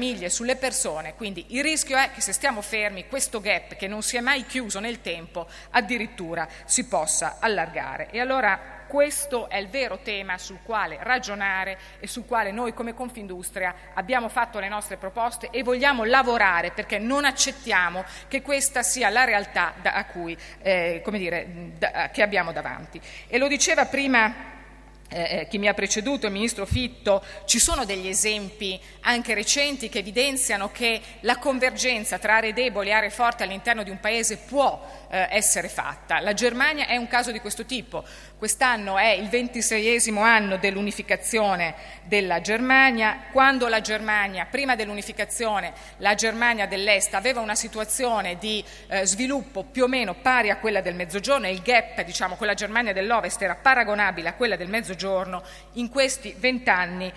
famiglie, sulle persone, quindi il rischio è che se stiamo fermi questo gap che non si è mai chiuso nel tempo addirittura si possa allargare. E allora questo è il vero tema sul quale ragionare e sul quale noi come Confindustria abbiamo fatto le nostre proposte e vogliamo lavorare, perché non accettiamo che questa sia la realtà da, a cui, eh, come dire, da, che abbiamo davanti. E lo diceva prima Eh, chi mi ha preceduto, il Ministro Fitto, ci sono degli esempi anche recenti che evidenziano che la convergenza tra aree deboli e aree forti all'interno di un Paese può eh, essere fatta. La Germania è un caso di questo tipo. Quest'anno è il ventiseiesimo anno dell'unificazione della Germania. Quando la Germania, prima dell'unificazione, la Germania dell'Est aveva una situazione di eh, sviluppo più o meno pari a quella del Mezzogiorno e il gap, diciamo, con la Germania dell'Ovest era paragonabile a quella del Mezzogiorno, in questi vent'anni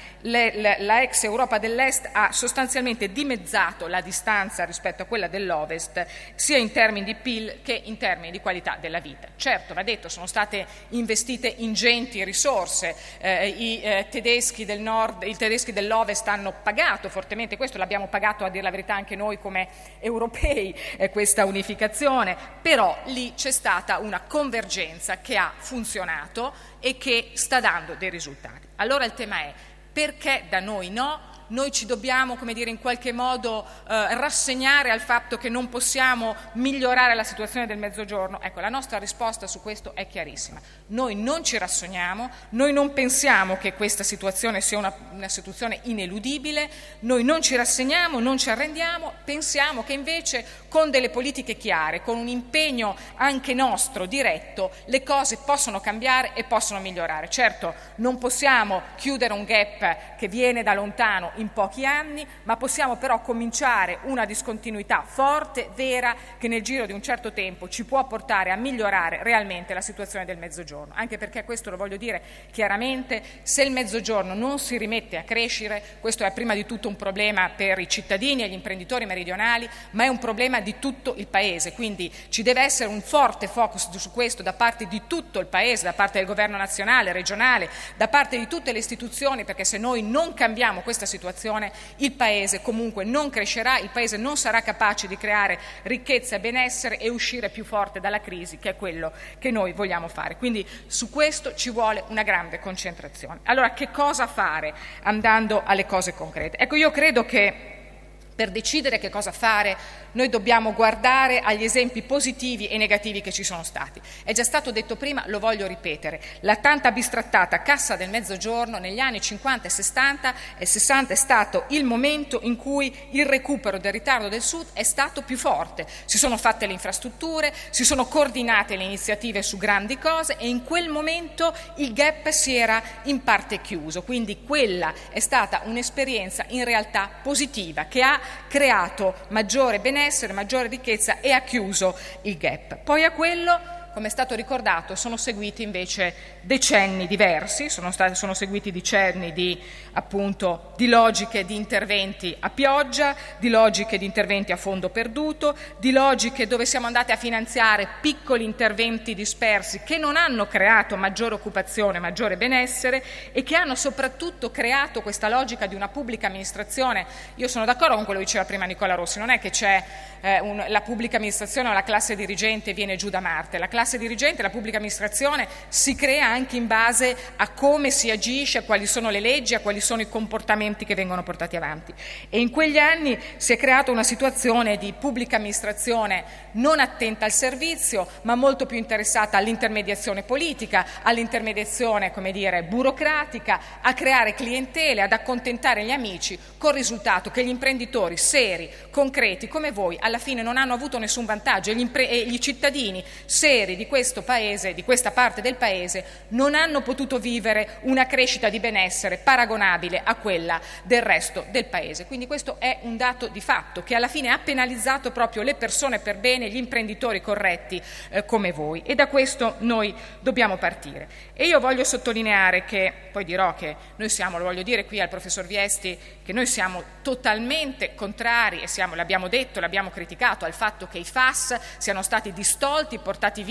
la ex Europa dell'Est ha sostanzialmente dimezzato la distanza rispetto a quella dell'Ovest, sia in termini di P I L che in termini di qualità della vita. Certo, va detto, sono state investite ingenti risorse, eh, i eh, tedeschi del nord, i tedeschi dell'Ovest hanno pagato fortemente questo, l'abbiamo pagato a dire la verità anche noi come europei, eh, questa unificazione, però lì c'è stata una convergenza che ha funzionato e che sta dando dei risultati. Allora il tema è: perché da noi no? Noi ci dobbiamo, come dire, in qualche modo eh, rassegnare al fatto che non possiamo migliorare la situazione del Mezzogiorno? Ecco, la nostra risposta su questo è chiarissima. Noi non ci rassegniamo, noi non pensiamo che questa situazione sia una, una situazione ineludibile, noi non ci rassegniamo, non ci arrendiamo, pensiamo che invece con delle politiche chiare, con un impegno anche nostro, diretto, le cose possono cambiare e possono migliorare. Certo, non possiamo chiudere un gap che viene da lontano in pochi anni, ma possiamo però cominciare una discontinuità forte, vera, che nel giro di un certo tempo ci può portare a migliorare realmente la situazione del Mezzogiorno. Anche perché, questo lo voglio dire chiaramente, se il Mezzogiorno non si rimette a crescere, questo è prima di tutto un problema per i cittadini e gli imprenditori meridionali, ma è un problema di tutto il Paese. Quindi ci deve essere un forte focus su questo da parte di tutto il Paese, da parte del Governo nazionale, regionale, da parte di tutte le istituzioni, perché se noi non cambiamo questa situazione il Paese comunque non crescerà, il Paese non sarà capace di creare ricchezza e benessere e uscire più forte dalla crisi, che è quello che noi vogliamo fare. Quindi su questo ci vuole una grande concentrazione. Allora, che cosa fare andando alle cose concrete? Ecco, io credo che per decidere che cosa fare noi dobbiamo guardare agli esempi positivi e negativi che ci sono stati. È già stato detto prima, lo voglio ripetere, la tanto bistrattata Cassa del Mezzogiorno negli anni cinquanta e sessanta e sessanta è stato il momento in cui il recupero del ritardo del Sud è stato più forte. Si sono fatte le infrastrutture, si sono coordinate le iniziative su grandi cose e in quel momento il gap si era in parte chiuso. Quindi quella è stata un'esperienza in realtà positiva che ha creato maggiore benessere, maggiore ricchezza e ha chiuso il gap. Poi a quello, come è stato ricordato, sono seguiti invece decenni diversi, sono, stati, sono seguiti decenni di, appunto, di logiche di interventi a pioggia, di logiche di interventi a fondo perduto, di logiche dove siamo andati a finanziare piccoli interventi dispersi che non hanno creato maggiore occupazione, maggiore benessere e che hanno soprattutto creato questa logica di una pubblica amministrazione. Io sono d'accordo con quello che diceva prima Nicola Rossi, non è che c'è eh, un, la pubblica amministrazione o la classe dirigente viene giù da Marte, la classe dirigente, la pubblica amministrazione si crea anche in base a come si agisce, a quali sono le leggi, a quali sono i comportamenti che vengono portati avanti. E in quegli anni si è creata una situazione di pubblica amministrazione non attenta al servizio, ma molto più interessata all'intermediazione politica, all'intermediazione, come dire, burocratica, a creare clientele, ad accontentare gli amici, col risultato che gli imprenditori seri, concreti, come voi, alla fine non hanno avuto nessun vantaggio e gli, impre- e gli cittadini seri di questo Paese, di questa parte del Paese, non hanno potuto vivere una crescita di benessere paragonabile a quella del resto del Paese. Quindi questo è un dato di fatto che alla fine ha penalizzato proprio le persone per bene, gli imprenditori corretti eh, come voi, e da questo noi dobbiamo partire. E io voglio sottolineare che, poi dirò che noi siamo, lo voglio dire qui al professor Viesti, che noi siamo totalmente contrari, e siamo, l'abbiamo detto, l'abbiamo criticato, al fatto che i F A S siano stati distolti, portati via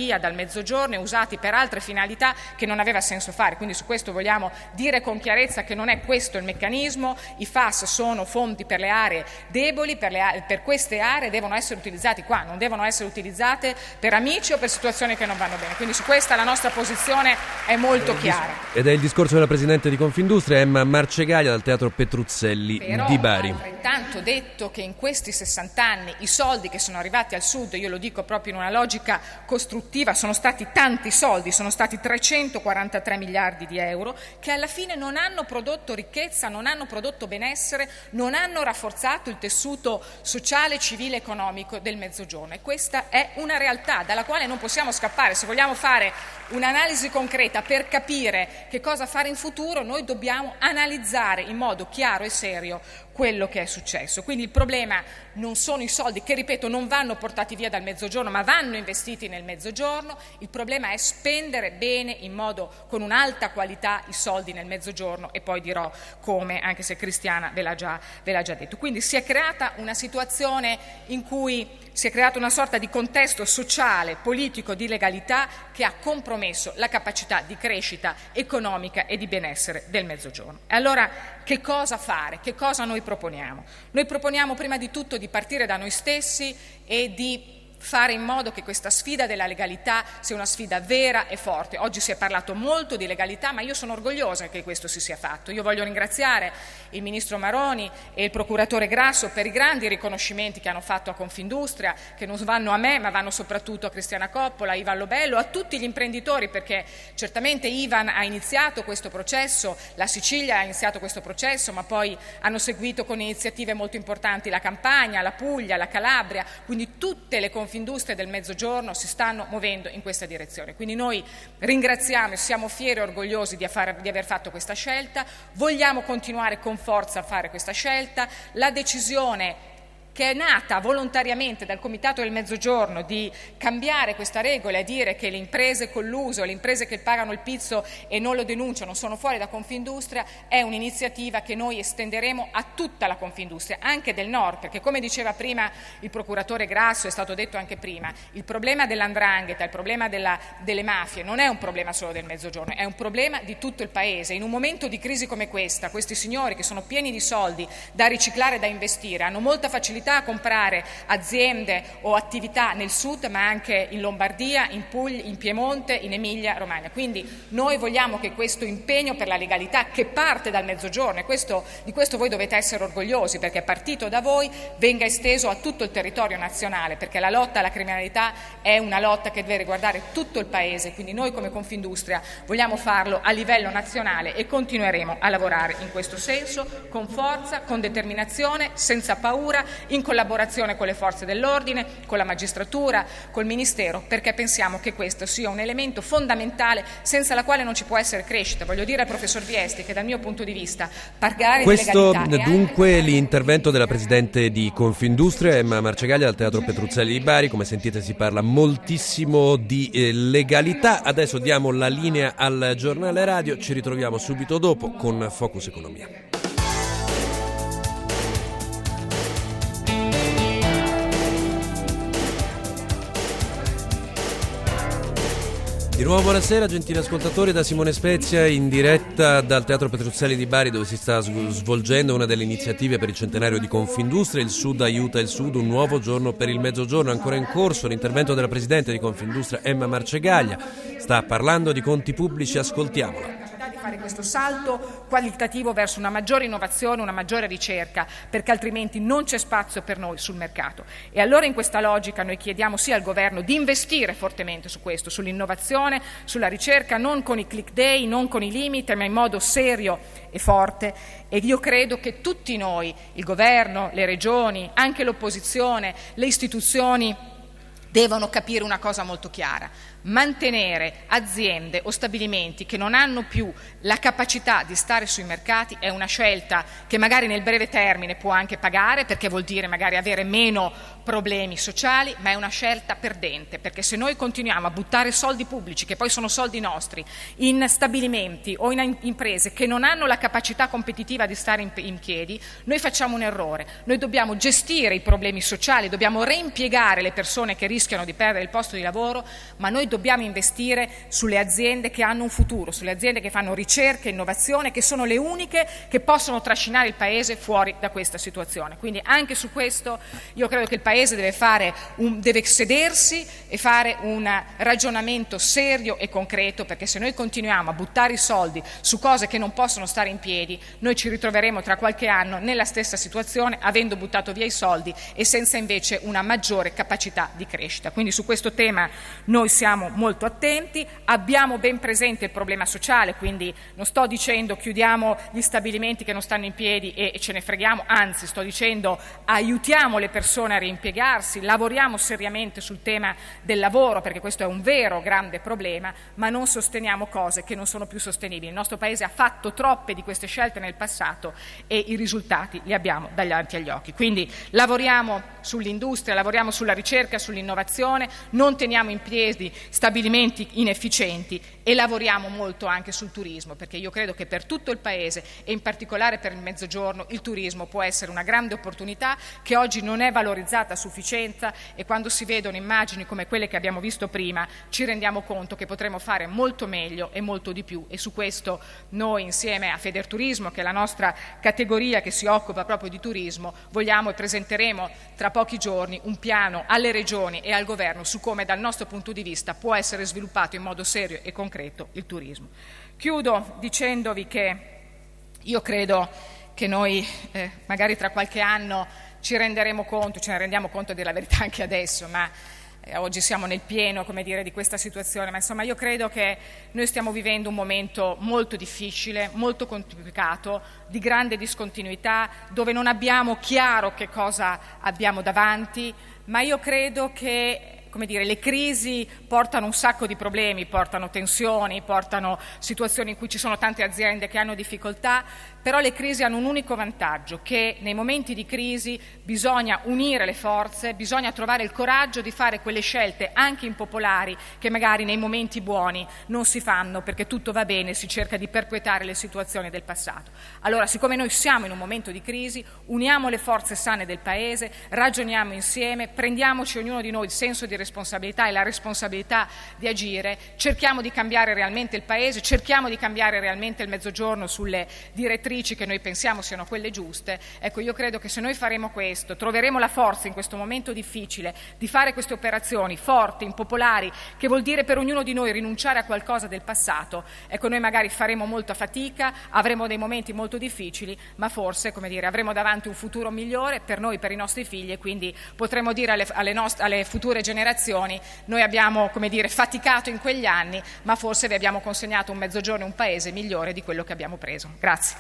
via dal Mezzogiorno e usati per altre finalità che non aveva senso fare. Quindi su questo vogliamo dire con chiarezza che non è questo il meccanismo. I F A S sono fondi per le aree deboli, per, le aree, per queste aree devono essere utilizzati qua, non devono essere utilizzate per amici o per situazioni che non vanno bene. Quindi su questa la nostra posizione è molto chiara. Ed è il discorso della Presidente di Confindustria, Emma Marcegaglia, dal Teatro Petruzzelli Però, di Bari. Altrettanto detto che in questi sessanta anni i soldi che sono arrivati al Sud, io lo dico proprio in una logica costruttiva, sono stati tanti soldi, sono stati trecentoquarantatré miliardi di euro che alla fine non hanno prodotto ricchezza, non hanno prodotto benessere, non hanno rafforzato il tessuto sociale, civile e economico del Mezzogiorno, e questa è una realtà dalla quale non possiamo scappare. Se vogliamo fare un'analisi concreta per capire che cosa fare in futuro, noi dobbiamo analizzare in modo chiaro e serio quello che è successo. Quindi il problema non sono i soldi che, ripeto, non vanno portati via dal Mezzogiorno ma vanno investiti nel Mezzogiorno. Il problema è spendere bene, in modo con un'alta qualità, i soldi nel Mezzogiorno, e poi dirò come, anche se Cristiana ve l'ha già, ve l'ha già detto. Quindi si è creata una situazione in cui si è creato una sorta di contesto sociale, politico, di legalità che ha compromesso la capacità di crescita economica e di benessere del Mezzogiorno. E allora che cosa fare? Che cosa noi proponiamo? Noi proponiamo prima di tutto di partire da noi stessi e di fare in modo che questa sfida della legalità sia una sfida vera e forte. Oggi si è parlato molto di legalità, ma io sono orgogliosa che questo si sia fatto. Io voglio ringraziare il Ministro Maroni e il Procuratore Grasso per i grandi riconoscimenti che hanno fatto a Confindustria, che non vanno a me ma vanno soprattutto a Cristiana Coppola, a Ivan Lobello, a tutti gli imprenditori, perché certamente Ivan ha iniziato questo processo, la Sicilia ha iniziato questo processo, ma poi hanno seguito con iniziative molto importanti la Campania, la Puglia, la Calabria, quindi tutte le Confindustrie del Mezzogiorno si stanno muovendo in questa direzione. Quindi noi ringraziamo e siamo fieri e orgogliosi di, far, di aver fatto questa scelta, vogliamo continuare con forza a fare questa scelta. La decisione che è nata volontariamente dal Comitato del Mezzogiorno di cambiare questa regola e dire che le imprese colluse o le imprese che pagano il pizzo e non lo denunciano sono fuori da Confindustria, è un'iniziativa che noi estenderemo a tutta la Confindustria, anche del Nord, perché come diceva prima il Procuratore Grasso, è stato detto anche prima, il problema dell'andrangheta, il problema della, delle mafie non è un problema solo del Mezzogiorno, è un problema di tutto il Paese. In un momento di crisi come questa, questi signori che sono pieni di soldi da riciclare e da investire hanno molta facilità a comprare aziende o attività nel Sud, ma anche in Lombardia, in Puglia, in Piemonte, in Emilia Romagna. Quindi noi vogliamo che questo impegno per la legalità, che parte dal Mezzogiorno, e questo, di questo voi dovete essere orgogliosi perché è partito da voi, venga esteso a tutto il territorio nazionale, perché la lotta alla criminalità è una lotta che deve riguardare tutto il Paese. Quindi noi come Confindustria vogliamo farlo a livello nazionale e continueremo a lavorare in questo senso con forza, con determinazione, senza paura, in collaborazione con le forze dell'ordine, con la magistratura, col Ministero, perché pensiamo che questo sia un elemento fondamentale senza la quale non ci può essere crescita. Voglio dire al professor Viesti che dal mio punto di vista pagare questo di legalità dunque anche... l'intervento della Presidente di Confindustria, Emma Marcegaglia, al Teatro Petruzzelli di Bari. Come sentite si parla moltissimo di eh, legalità. Adesso diamo la linea al giornale radio, ci ritroviamo subito dopo con Focus Economia. Di nuovo buonasera gentili ascoltatori, da Simone Spezia in diretta dal Teatro Petruzzelli di Bari, dove si sta svolgendo una delle iniziative per il centenario di Confindustria. Il Sud aiuta il Sud, un nuovo giorno per il Mezzogiorno. Ancora in corso l'intervento della Presidente di Confindustria, Emma Marcegaglia, sta parlando di conti pubblici, ascoltiamola. Di fare questo salto qualitativo verso una maggiore innovazione, una maggiore ricerca, perché altrimenti non c'è spazio per noi sul mercato. E allora in questa logica noi chiediamo sia al Governo di investire fortemente su questo, sull'innovazione, sulla ricerca, non con i click day, non con i limiti, ma in modo serio e forte. E io credo che tutti noi, il Governo, le regioni, anche l'opposizione, le istituzioni, devono capire una cosa molto chiara: mantenere aziende o stabilimenti che non hanno più la capacità di stare sui mercati è una scelta che magari nel breve termine può anche pagare, perché vuol dire magari avere meno problemi sociali, ma è una scelta perdente, perché se noi continuiamo a buttare soldi pubblici, che poi sono soldi nostri, in stabilimenti o in imprese che non hanno la capacità competitiva di stare in, in piedi, noi facciamo un errore. Noi dobbiamo gestire i problemi sociali, dobbiamo reimpiegare le persone che rischiano di perdere il posto di lavoro, ma noi dobbiamo dobbiamo investire sulle aziende che hanno un futuro, sulle aziende che fanno ricerca e innovazione, che sono le uniche che possono trascinare il Paese fuori da questa situazione. Quindi anche su questo io credo che il Paese deve, fare un, deve sedersi e fare un ragionamento serio e concreto, perché se noi continuiamo a buttare i soldi su cose che non possono stare in piedi, noi ci ritroveremo tra qualche anno nella stessa situazione, avendo buttato via i soldi e senza invece una maggiore capacità di crescita. Quindi su questo tema noi siamo molto attenti, abbiamo ben presente il problema sociale, quindi non sto dicendo chiudiamo gli stabilimenti che non stanno in piedi e ce ne freghiamo, anzi sto dicendo aiutiamo le persone a reimpiegarsi, lavoriamo seriamente sul tema del lavoro, perché questo è un vero grande problema, ma non sosteniamo cose che non sono più sostenibili. Il nostro Paese ha fatto troppe di queste scelte nel passato e i risultati li abbiamo davanti agli occhi. Quindi lavoriamo sull'industria, lavoriamo sulla ricerca, sull'innovazione, non teniamo in piedi stabilimenti inefficienti e lavoriamo molto anche sul turismo, perché io credo che per tutto il Paese e in particolare per il Mezzogiorno il turismo può essere una grande opportunità che oggi non è valorizzata a sufficienza, e quando si vedono immagini come quelle che abbiamo visto prima ci rendiamo conto che potremo fare molto meglio e molto di più, e su questo noi insieme a Federturismo, che è la nostra categoria che si occupa proprio di turismo, vogliamo e presenteremo tra pochi giorni un piano alle regioni e al governo su come dal nostro punto di vista può essere sviluppato in modo serio e concreto il turismo. Chiudo dicendovi che io credo che noi eh, magari tra qualche anno ci renderemo conto, ce ne rendiamo conto della verità anche adesso, ma eh, oggi siamo nel pieno, come dire, di questa situazione, ma insomma io credo che noi stiamo vivendo un momento molto difficile, molto complicato, di grande discontinuità, dove non abbiamo chiaro che cosa abbiamo davanti, ma io credo che come dire, le crisi portano un sacco di problemi, portano tensioni, portano situazioni in cui ci sono tante aziende che hanno difficoltà, però le crisi hanno un unico vantaggio, che nei momenti di crisi bisogna unire le forze, bisogna trovare il coraggio di fare quelle scelte anche impopolari che magari nei momenti buoni non si fanno perché tutto va bene, si cerca di perpetuare le situazioni del passato. Allora, siccome noi siamo in un momento di crisi, uniamo le forze sane del Paese, ragioniamo insieme, prendiamoci ognuno di noi il senso di responsabilità e la responsabilità di agire, cerchiamo di cambiare realmente il Paese, cerchiamo di cambiare realmente il Mezzogiorno sulle direttrici che noi pensiamo siano quelle giuste. Ecco, io credo che se noi faremo questo, troveremo la forza in questo momento difficile di fare queste operazioni forti, impopolari, che vuol dire per ognuno di noi rinunciare a qualcosa del passato. Ecco, noi magari faremo molta fatica, avremo dei momenti molto difficili, ma forse, come dire, avremo davanti un futuro migliore per noi, per i nostri figli, e quindi potremo dire alle, alle, nost- alle future generazioni: noi abbiamo, come dire, faticato in quegli anni, ma forse vi abbiamo consegnato un Mezzogiorno e un Paese migliore di quello che abbiamo preso. Grazie.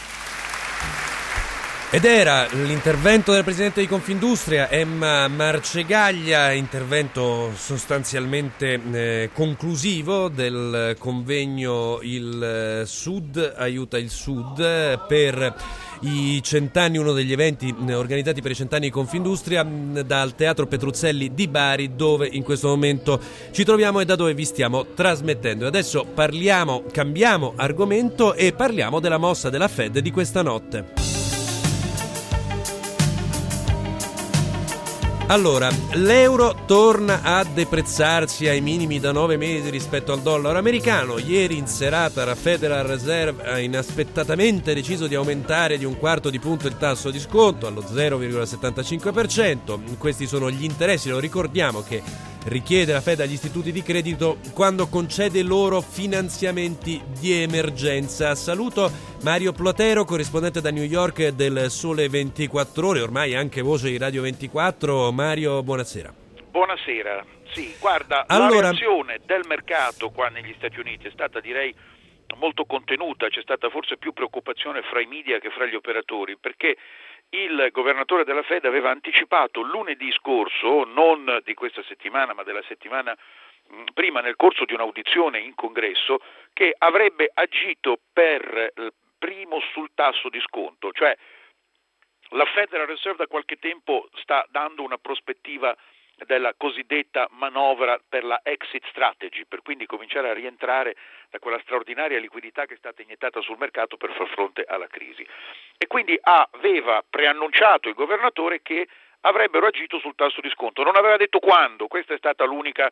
Ed era l'intervento del Presidente di Confindustria, Emma Marcegaglia, intervento sostanzialmente eh, conclusivo del convegno Il Sud aiuta il Sud per i cent'anni, uno degli eventi organizzati per i cent'anni di Confindustria dal Teatro Petruzzelli di Bari, dove in questo momento ci troviamo e da dove vi stiamo trasmettendo. Adesso parliamo, cambiamo argomento e parliamo della mossa della Fed di questa notte. Allora, l'euro torna a deprezzarsi ai minimi da nove mesi rispetto al dollaro americano. Ieri in serata la Federal Reserve ha inaspettatamente deciso di aumentare di un quarto di punto il tasso di sconto allo zero virgola settantacinque per cento. Questi sono gli interessi, lo ricordiamo, che richiede la Fed agli istituti di credito quando concede loro finanziamenti di emergenza. Saluto Mario Platero, corrispondente da New York del Sole ventiquattro Ore, ormai anche voce di Radio ventiquattro. Mario, buonasera. Buonasera. Sì, guarda, allora, la reazione del mercato qua negli Stati Uniti è stata, direi, molto contenuta. C'è stata forse più preoccupazione fra i media che fra gli operatori, perché il governatore della Fed aveva anticipato lunedì scorso, non di questa settimana ma della settimana prima, nel corso di un'audizione in congresso, che avrebbe agito per primo sul tasso di sconto. Cioè la Federal Reserve da qualche tempo sta dando una prospettiva della cosiddetta manovra per la exit strategy, per quindi cominciare a rientrare da quella straordinaria liquidità che è stata iniettata sul mercato per far fronte alla crisi. E quindi aveva preannunciato il governatore che avrebbero agito sul tasso di sconto. Non aveva detto quando, questa è stata l'unica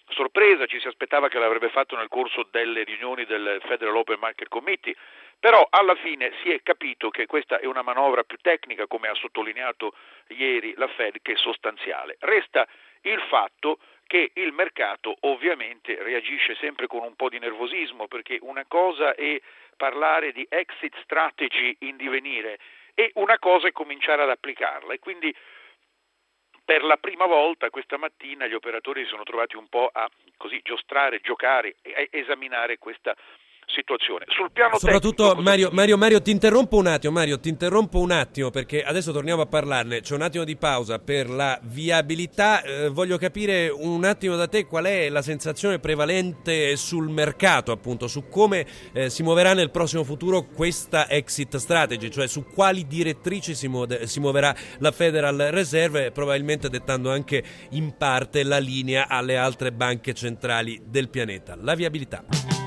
sorpresa, ci si aspettava che l'avrebbe fatto nel corso delle riunioni del Federal Open Market Committee, però alla fine si è capito che questa è una manovra più tecnica, come ha sottolineato ieri la Fed, che sostanziale. Resta il fatto che il mercato ovviamente reagisce sempre con un po' di nervosismo, perché una cosa è parlare di exit strategy in divenire e una cosa è cominciare ad applicarla, e quindi per la prima volta questa mattina gli operatori si sono trovati un po' a così giostrare, giocare e esaminare questa situazione. Sul piano soprattutto tecnico, Mario, Mario, Mario ti interrompo un attimo, Mario, ti interrompo un attimo perché adesso torniamo a parlarne, c'è un attimo di pausa per la viabilità, eh, voglio capire un attimo da te qual è la sensazione prevalente sul mercato, appunto, su come eh, si muoverà nel prossimo futuro questa exit strategy, cioè su quali direttrici si, muove, si muoverà la Federal Reserve, probabilmente dettando anche in parte la linea alle altre banche centrali del pianeta. La viabilità.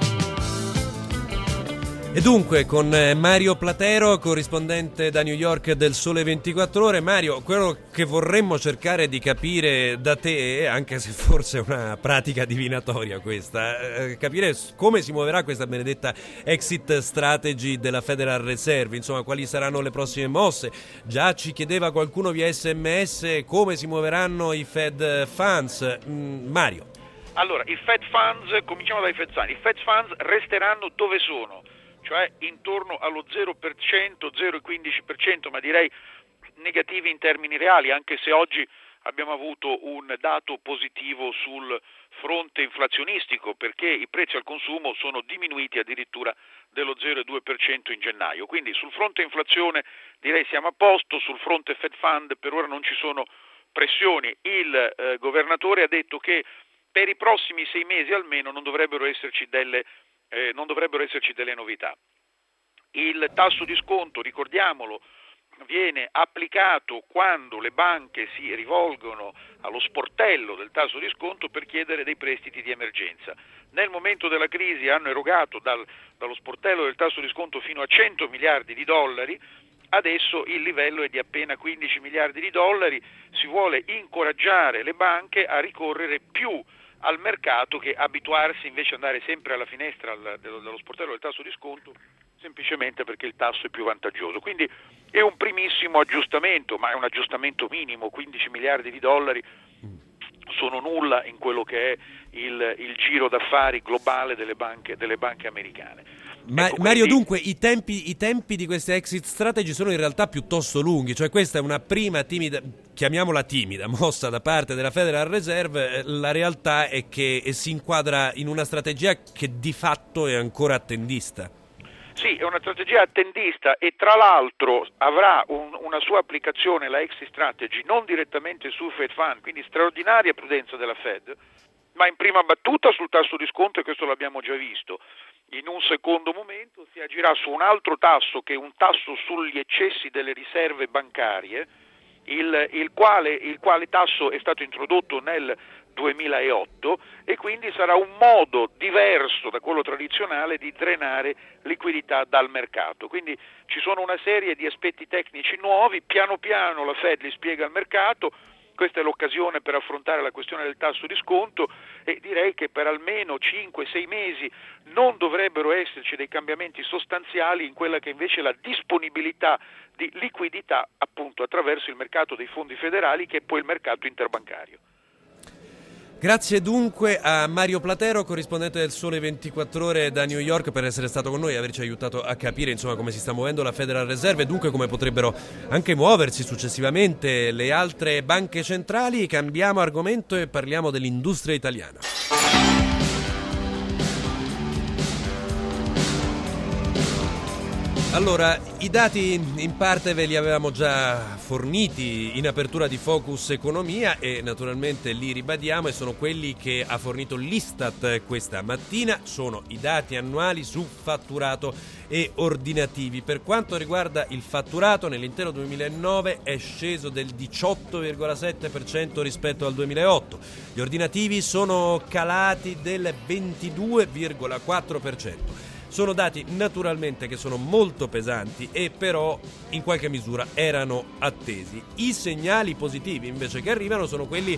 E dunque con Mario Platero, corrispondente da New York del Sole ventiquattro Ore. Mario, quello che vorremmo cercare di capire da te, anche se forse è una pratica divinatoria questa, eh, capire come si muoverà questa benedetta exit strategy della Federal Reserve, insomma quali saranno le prossime mosse. Già ci chiedeva qualcuno via sms come si muoveranno i Fed Funds. Mm, Mario. Allora, i Fed Funds, cominciamo dai Fed Funds, i Fed Funds resteranno dove sono, cioè intorno allo zero per cento, zero virgola quindici per cento, ma direi negativi in termini reali, anche se oggi abbiamo avuto un dato positivo sul fronte inflazionistico, perché i prezzi al consumo sono diminuiti addirittura dello zero virgola due per cento in gennaio. Quindi sul fronte inflazione direi siamo a posto, sul fronte Fed Fund per ora non ci sono pressioni. Il eh, governatore ha detto che per i prossimi sei mesi almeno non dovrebbero esserci delle Eh, non dovrebbero esserci delle novità. Il tasso di sconto, ricordiamolo, viene applicato quando le banche si rivolgono allo sportello del tasso di sconto per chiedere dei prestiti di emergenza. Nel momento della crisi hanno erogato dal, dallo sportello del tasso di sconto fino a cento miliardi di dollari, adesso il livello è di appena quindici miliardi di dollari, si vuole incoraggiare le banche a ricorrere più al mercato che abituarsi invece ad andare sempre alla finestra al, dello, dello sportello del tasso di sconto, semplicemente perché il tasso è più vantaggioso. Quindi è un primissimo aggiustamento, ma è un aggiustamento minimo, quindici miliardi di dollari sono nulla in quello che è il, il giro d'affari globale delle banche, delle banche americane. Ma, ecco, Mario, quindi... dunque i tempi, i tempi di queste exit strategy sono in realtà piuttosto lunghi, cioè questa è una prima timida, chiamiamola timida, mossa da parte della Federal Reserve. La realtà è che si inquadra in una strategia che di fatto è ancora attendista. Sì, è una strategia attendista e tra l'altro avrà un, una sua applicazione, la exit strategy, non direttamente su Fed Fund, quindi straordinaria prudenza della Fed, ma in prima battuta sul tasso di sconto, e questo l'abbiamo già visto. In un secondo momento si agirà su un altro tasso, che è un tasso sugli eccessi delle riserve bancarie, il, il, quale, il quale tasso è stato introdotto nel duemilaotto e quindi sarà un modo diverso da quello tradizionale di drenare liquidità dal mercato. Quindi ci sono una serie di aspetti tecnici nuovi, piano piano la Fed li spiega al mercato. Questa è l'occasione per affrontare la questione del tasso di sconto e direi che per almeno cinque sei mesi non dovrebbero esserci dei cambiamenti sostanziali in quella che invece è la disponibilità di liquidità appunto attraverso il mercato dei fondi federali, che è poi il mercato interbancario. Grazie dunque a Mario Platero, corrispondente del Sole ventiquattro Ore da New York, per essere stato con noi e averci aiutato a capire insomma come si sta muovendo la Federal Reserve e dunque come potrebbero anche muoversi successivamente le altre banche centrali. Cambiamo argomento e parliamo dell'industria italiana. Allora, i dati in parte ve li avevamo già forniti in apertura di Focus Economia e naturalmente li ribadiamo, e sono quelli che ha fornito l'Istat questa mattina, sono i dati annuali su fatturato e ordinativi. Per quanto riguarda il fatturato, nell'intero duemilanove è sceso del diciotto virgola sette per cento rispetto al duemilaotto, gli ordinativi sono calati del ventidue virgola quattro per cento. Sono dati naturalmente che sono molto pesanti e però in qualche misura erano attesi. I segnali positivi invece che arrivano sono quelli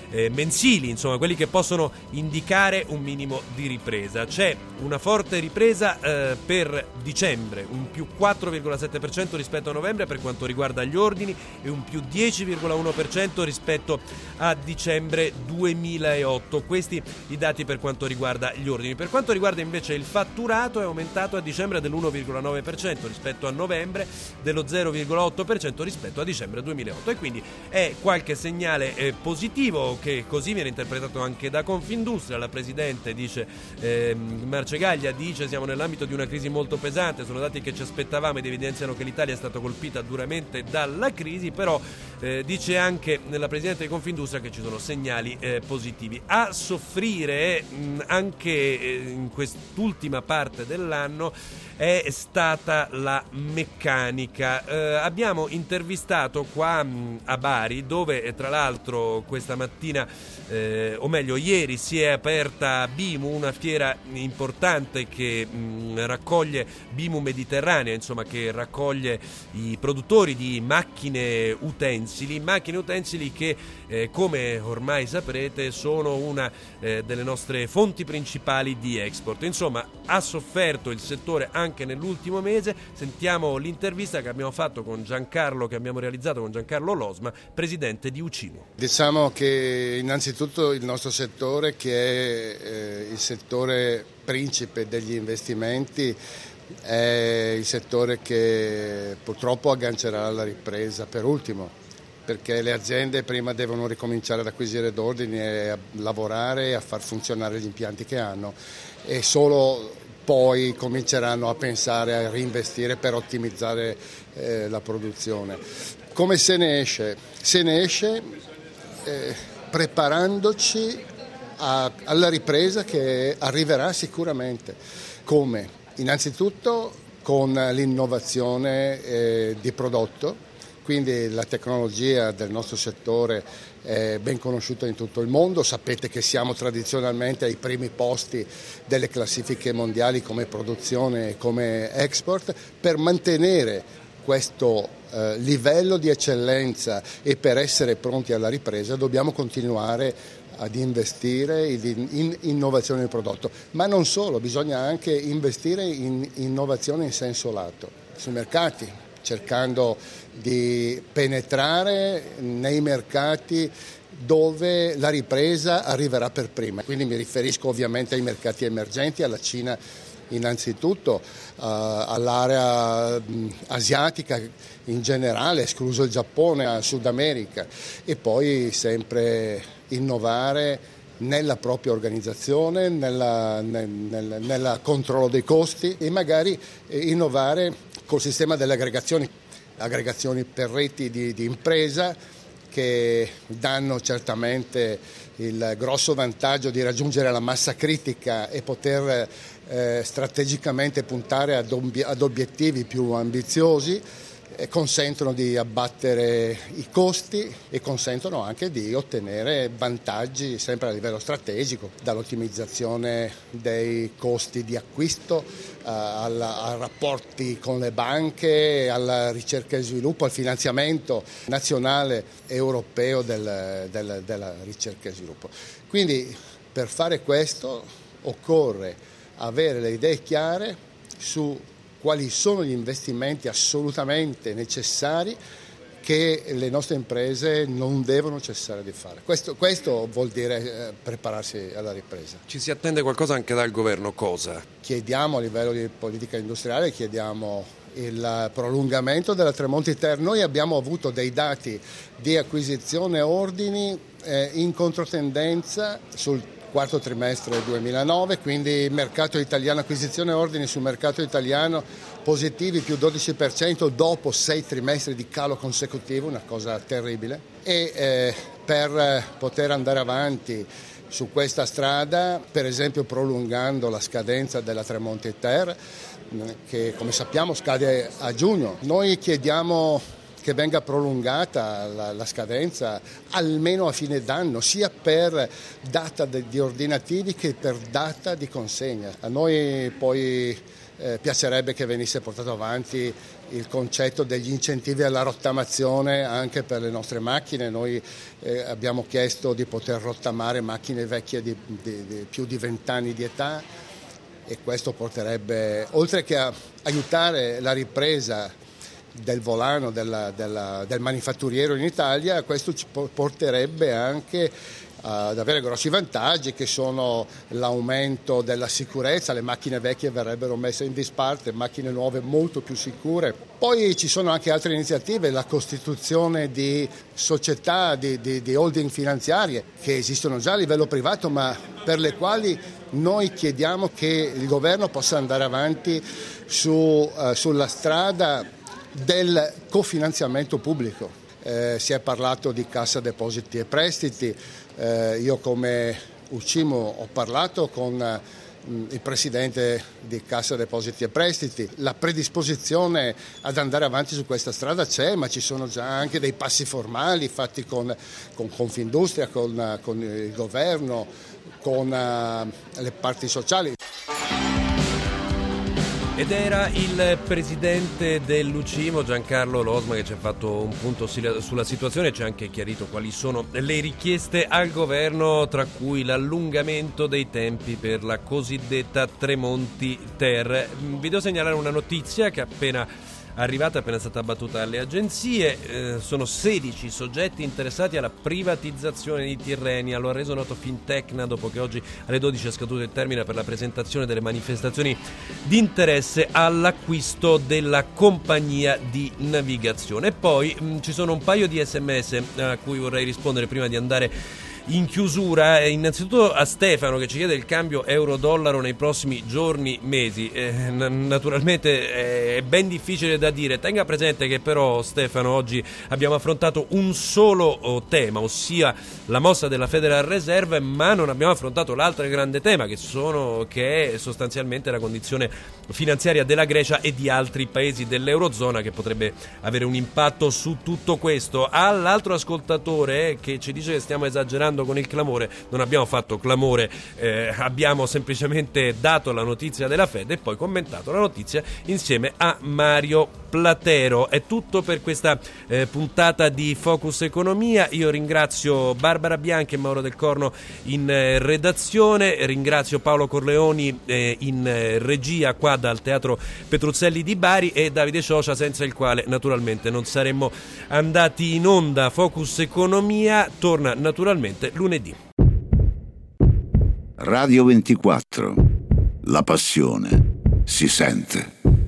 eh, mensili, insomma quelli che possono indicare un minimo di ripresa. C'è una forte ripresa eh, per dicembre, un più quattro virgola sette per cento rispetto a novembre per quanto riguarda gli ordini e un più dieci virgola uno per cento rispetto a dicembre duemilaotto. Questi i dati per quanto riguarda gli ordini. Per quanto riguarda invece il fatturato, è aumentato a dicembre dell'uno virgola nove per cento rispetto a novembre, dello zero virgola otto per cento rispetto a dicembre duemilaotto, e quindi è qualche segnale eh, positivo, che così viene interpretato anche da Confindustria. La presidente dice eh, Marcegaglia dice: siamo nell'ambito di una crisi molto pesante, sono dati che ci aspettavamo ed evidenziano che l'Italia è stata colpita duramente dalla crisi, però eh, dice anche la presidente di Confindustria che ci sono segnali eh, positivi. A soffrire mh, anche eh, in quest'ultima parte dell'anno è stata la meccanica. Eh, abbiamo intervistato qua mh, a Bari, dove eh, tra l'altro questa mattina, eh, o meglio ieri, si è aperta BIMU, una fiera importante che mh, raccoglie BIMU Mediterranea, insomma che raccoglie i produttori di macchine utensili, macchine utensili che eh, come ormai saprete sono una eh, delle nostre fonti principali di export. Insomma, ha sofferto il settore anche anche nell'ultimo mese. Sentiamo l'intervista che abbiamo fatto con Giancarlo, che abbiamo realizzato con Giancarlo Losma, presidente di Ucimo. Diciamo che innanzitutto il nostro settore, che è eh, il settore principe degli investimenti, è il settore che purtroppo aggancerà la ripresa per ultimo, perché le aziende prima devono ricominciare ad acquisire d'ordini e a lavorare e a far funzionare gli impianti che hanno, e solo poi cominceranno a pensare a reinvestire per ottimizzare eh, la produzione. Come se ne esce? Se ne esce eh, preparandoci a, alla ripresa che arriverà sicuramente. Come? Innanzitutto con l'innovazione eh, di prodotto, quindi la tecnologia del nostro settore è ben conosciuta in tutto il mondo. Sapete che siamo tradizionalmente ai primi posti delle classifiche mondiali come produzione e come export. Per mantenere questo eh, livello di eccellenza e per essere pronti alla ripresa dobbiamo continuare ad investire in innovazione del prodotto, ma non solo, bisogna anche investire in innovazione in senso lato, sui mercati, cercando di penetrare nei mercati dove la ripresa arriverà per prima. Quindi mi riferisco ovviamente ai mercati emergenti, alla Cina innanzitutto, uh, all'area mh, asiatica in generale, escluso il Giappone, al Sud America, e poi sempre innovare nella propria organizzazione, nella, nel, nel, nel controllo dei costi, e magari eh, innovare col sistema delle aggregazioni, aggregazioni per reti di, di impresa, che danno certamente il grosso vantaggio di raggiungere la massa critica e poter eh, strategicamente puntare ad, ob- ad obiettivi più ambiziosi, e consentono di abbattere i costi e consentono anche di ottenere vantaggi sempre a livello strategico, dall'ottimizzazione dei costi di acquisto eh, alla, a rapporti con le banche, alla ricerca e sviluppo, al finanziamento nazionale e europeo del, del, della ricerca e sviluppo. Quindi per fare questo occorre avere le idee chiare su quali sono gli investimenti assolutamente necessari che le nostre imprese non devono cessare di fare. Questo, questo vuol dire eh, prepararsi alla ripresa. Ci si attende qualcosa anche dal governo, cosa? Chiediamo a livello di politica industriale, chiediamo il prolungamento della Tremonti-Ter. Noi abbiamo avuto dei dati di acquisizione ordini eh, in controtendenza sul quarto trimestre duemilanove, quindi mercato italiano, acquisizione ordini sul mercato italiano positivi più dodici per cento dopo sei trimestri di calo consecutivo, una cosa terribile. E eh, per poter andare avanti su questa strada, per esempio prolungando la scadenza della Tremonti-Ter, che come sappiamo scade a giugno, noi chiediamo che venga prolungata la, la scadenza almeno a fine d'anno, sia per data de, di ordinativi che per data di consegna. A noi poi eh, piacerebbe che venisse portato avanti il concetto degli incentivi alla rottamazione anche per le nostre macchine. Noi eh, abbiamo chiesto di poter rottamare macchine vecchie di, di, di più di vent'anni di età, e questo porterebbe, oltre che a aiutare la ripresa del volano della, della, del manifatturiero in Italia, questo ci porterebbe anche ad avere grossi vantaggi, che sono l'aumento della sicurezza. Le macchine vecchie verrebbero messe in disparte, macchine nuove molto più sicure. Poi ci sono anche altre iniziative, la costituzione di società, di, di, di holding finanziarie che esistono già a livello privato, ma per le quali noi chiediamo che il governo possa andare avanti su, uh, sulla strada del cofinanziamento pubblico. Eh, si è parlato di Cassa Depositi e Prestiti. Eh, io come Ucimo ho parlato con mh, il presidente di Cassa Depositi e Prestiti. La predisposizione ad andare avanti su questa strada c'è, ma ci sono già anche dei passi formali fatti con, con Confindustria, con, con il governo, con uh, le parti sociali. Ed era il presidente dell'Ucimo, Giancarlo Losma, che ci ha fatto un punto sulla situazione e ci ha anche chiarito quali sono le richieste al governo, tra cui l'allungamento dei tempi per la cosiddetta Tremonti-ter. Vi devo segnalare una notizia che è appena arrivata, appena stata battuta dalle agenzie. Eh, sono sedici soggetti interessati alla privatizzazione di Tirrenia. Lo ha reso noto Fintecna dopo che oggi alle dodici è scaduto il termine per la presentazione delle manifestazioni di interesse all'acquisto della compagnia di navigazione. E poi mh, ci sono un paio di sms a cui vorrei rispondere prima di andare in chiusura. Innanzitutto a Stefano, che ci chiede il cambio euro-dollaro nei prossimi giorni, mesi. Eh, naturalmente eh, è ben difficile da dire. Tenga presente che però, Stefano, oggi abbiamo affrontato un solo oh, tema, ossia la mossa della Federal Reserve, ma non abbiamo affrontato l'altro grande tema, che, sono, che è sostanzialmente la condizione finanziaria della Grecia e di altri paesi dell'Eurozona, che potrebbe avere un impatto su tutto questo. All'altro ascoltatore che ci dice che stiamo esagerando con il clamore, non abbiamo fatto clamore, eh, abbiamo semplicemente dato la notizia della Fed e poi commentato la notizia insieme a Mario Platero. È tutto per questa eh, puntata di Focus Economia. Io ringrazio Barbara Bianchi e Mauro Del Corno in eh, redazione, ringrazio Paolo Corleoni eh, in eh, regia qua dal Teatro Petruzzelli di Bari e Davide Cioscia, senza il quale naturalmente non saremmo andati in onda. Focus Economia torna naturalmente lunedì. Radio ventiquattro, la passione si sente.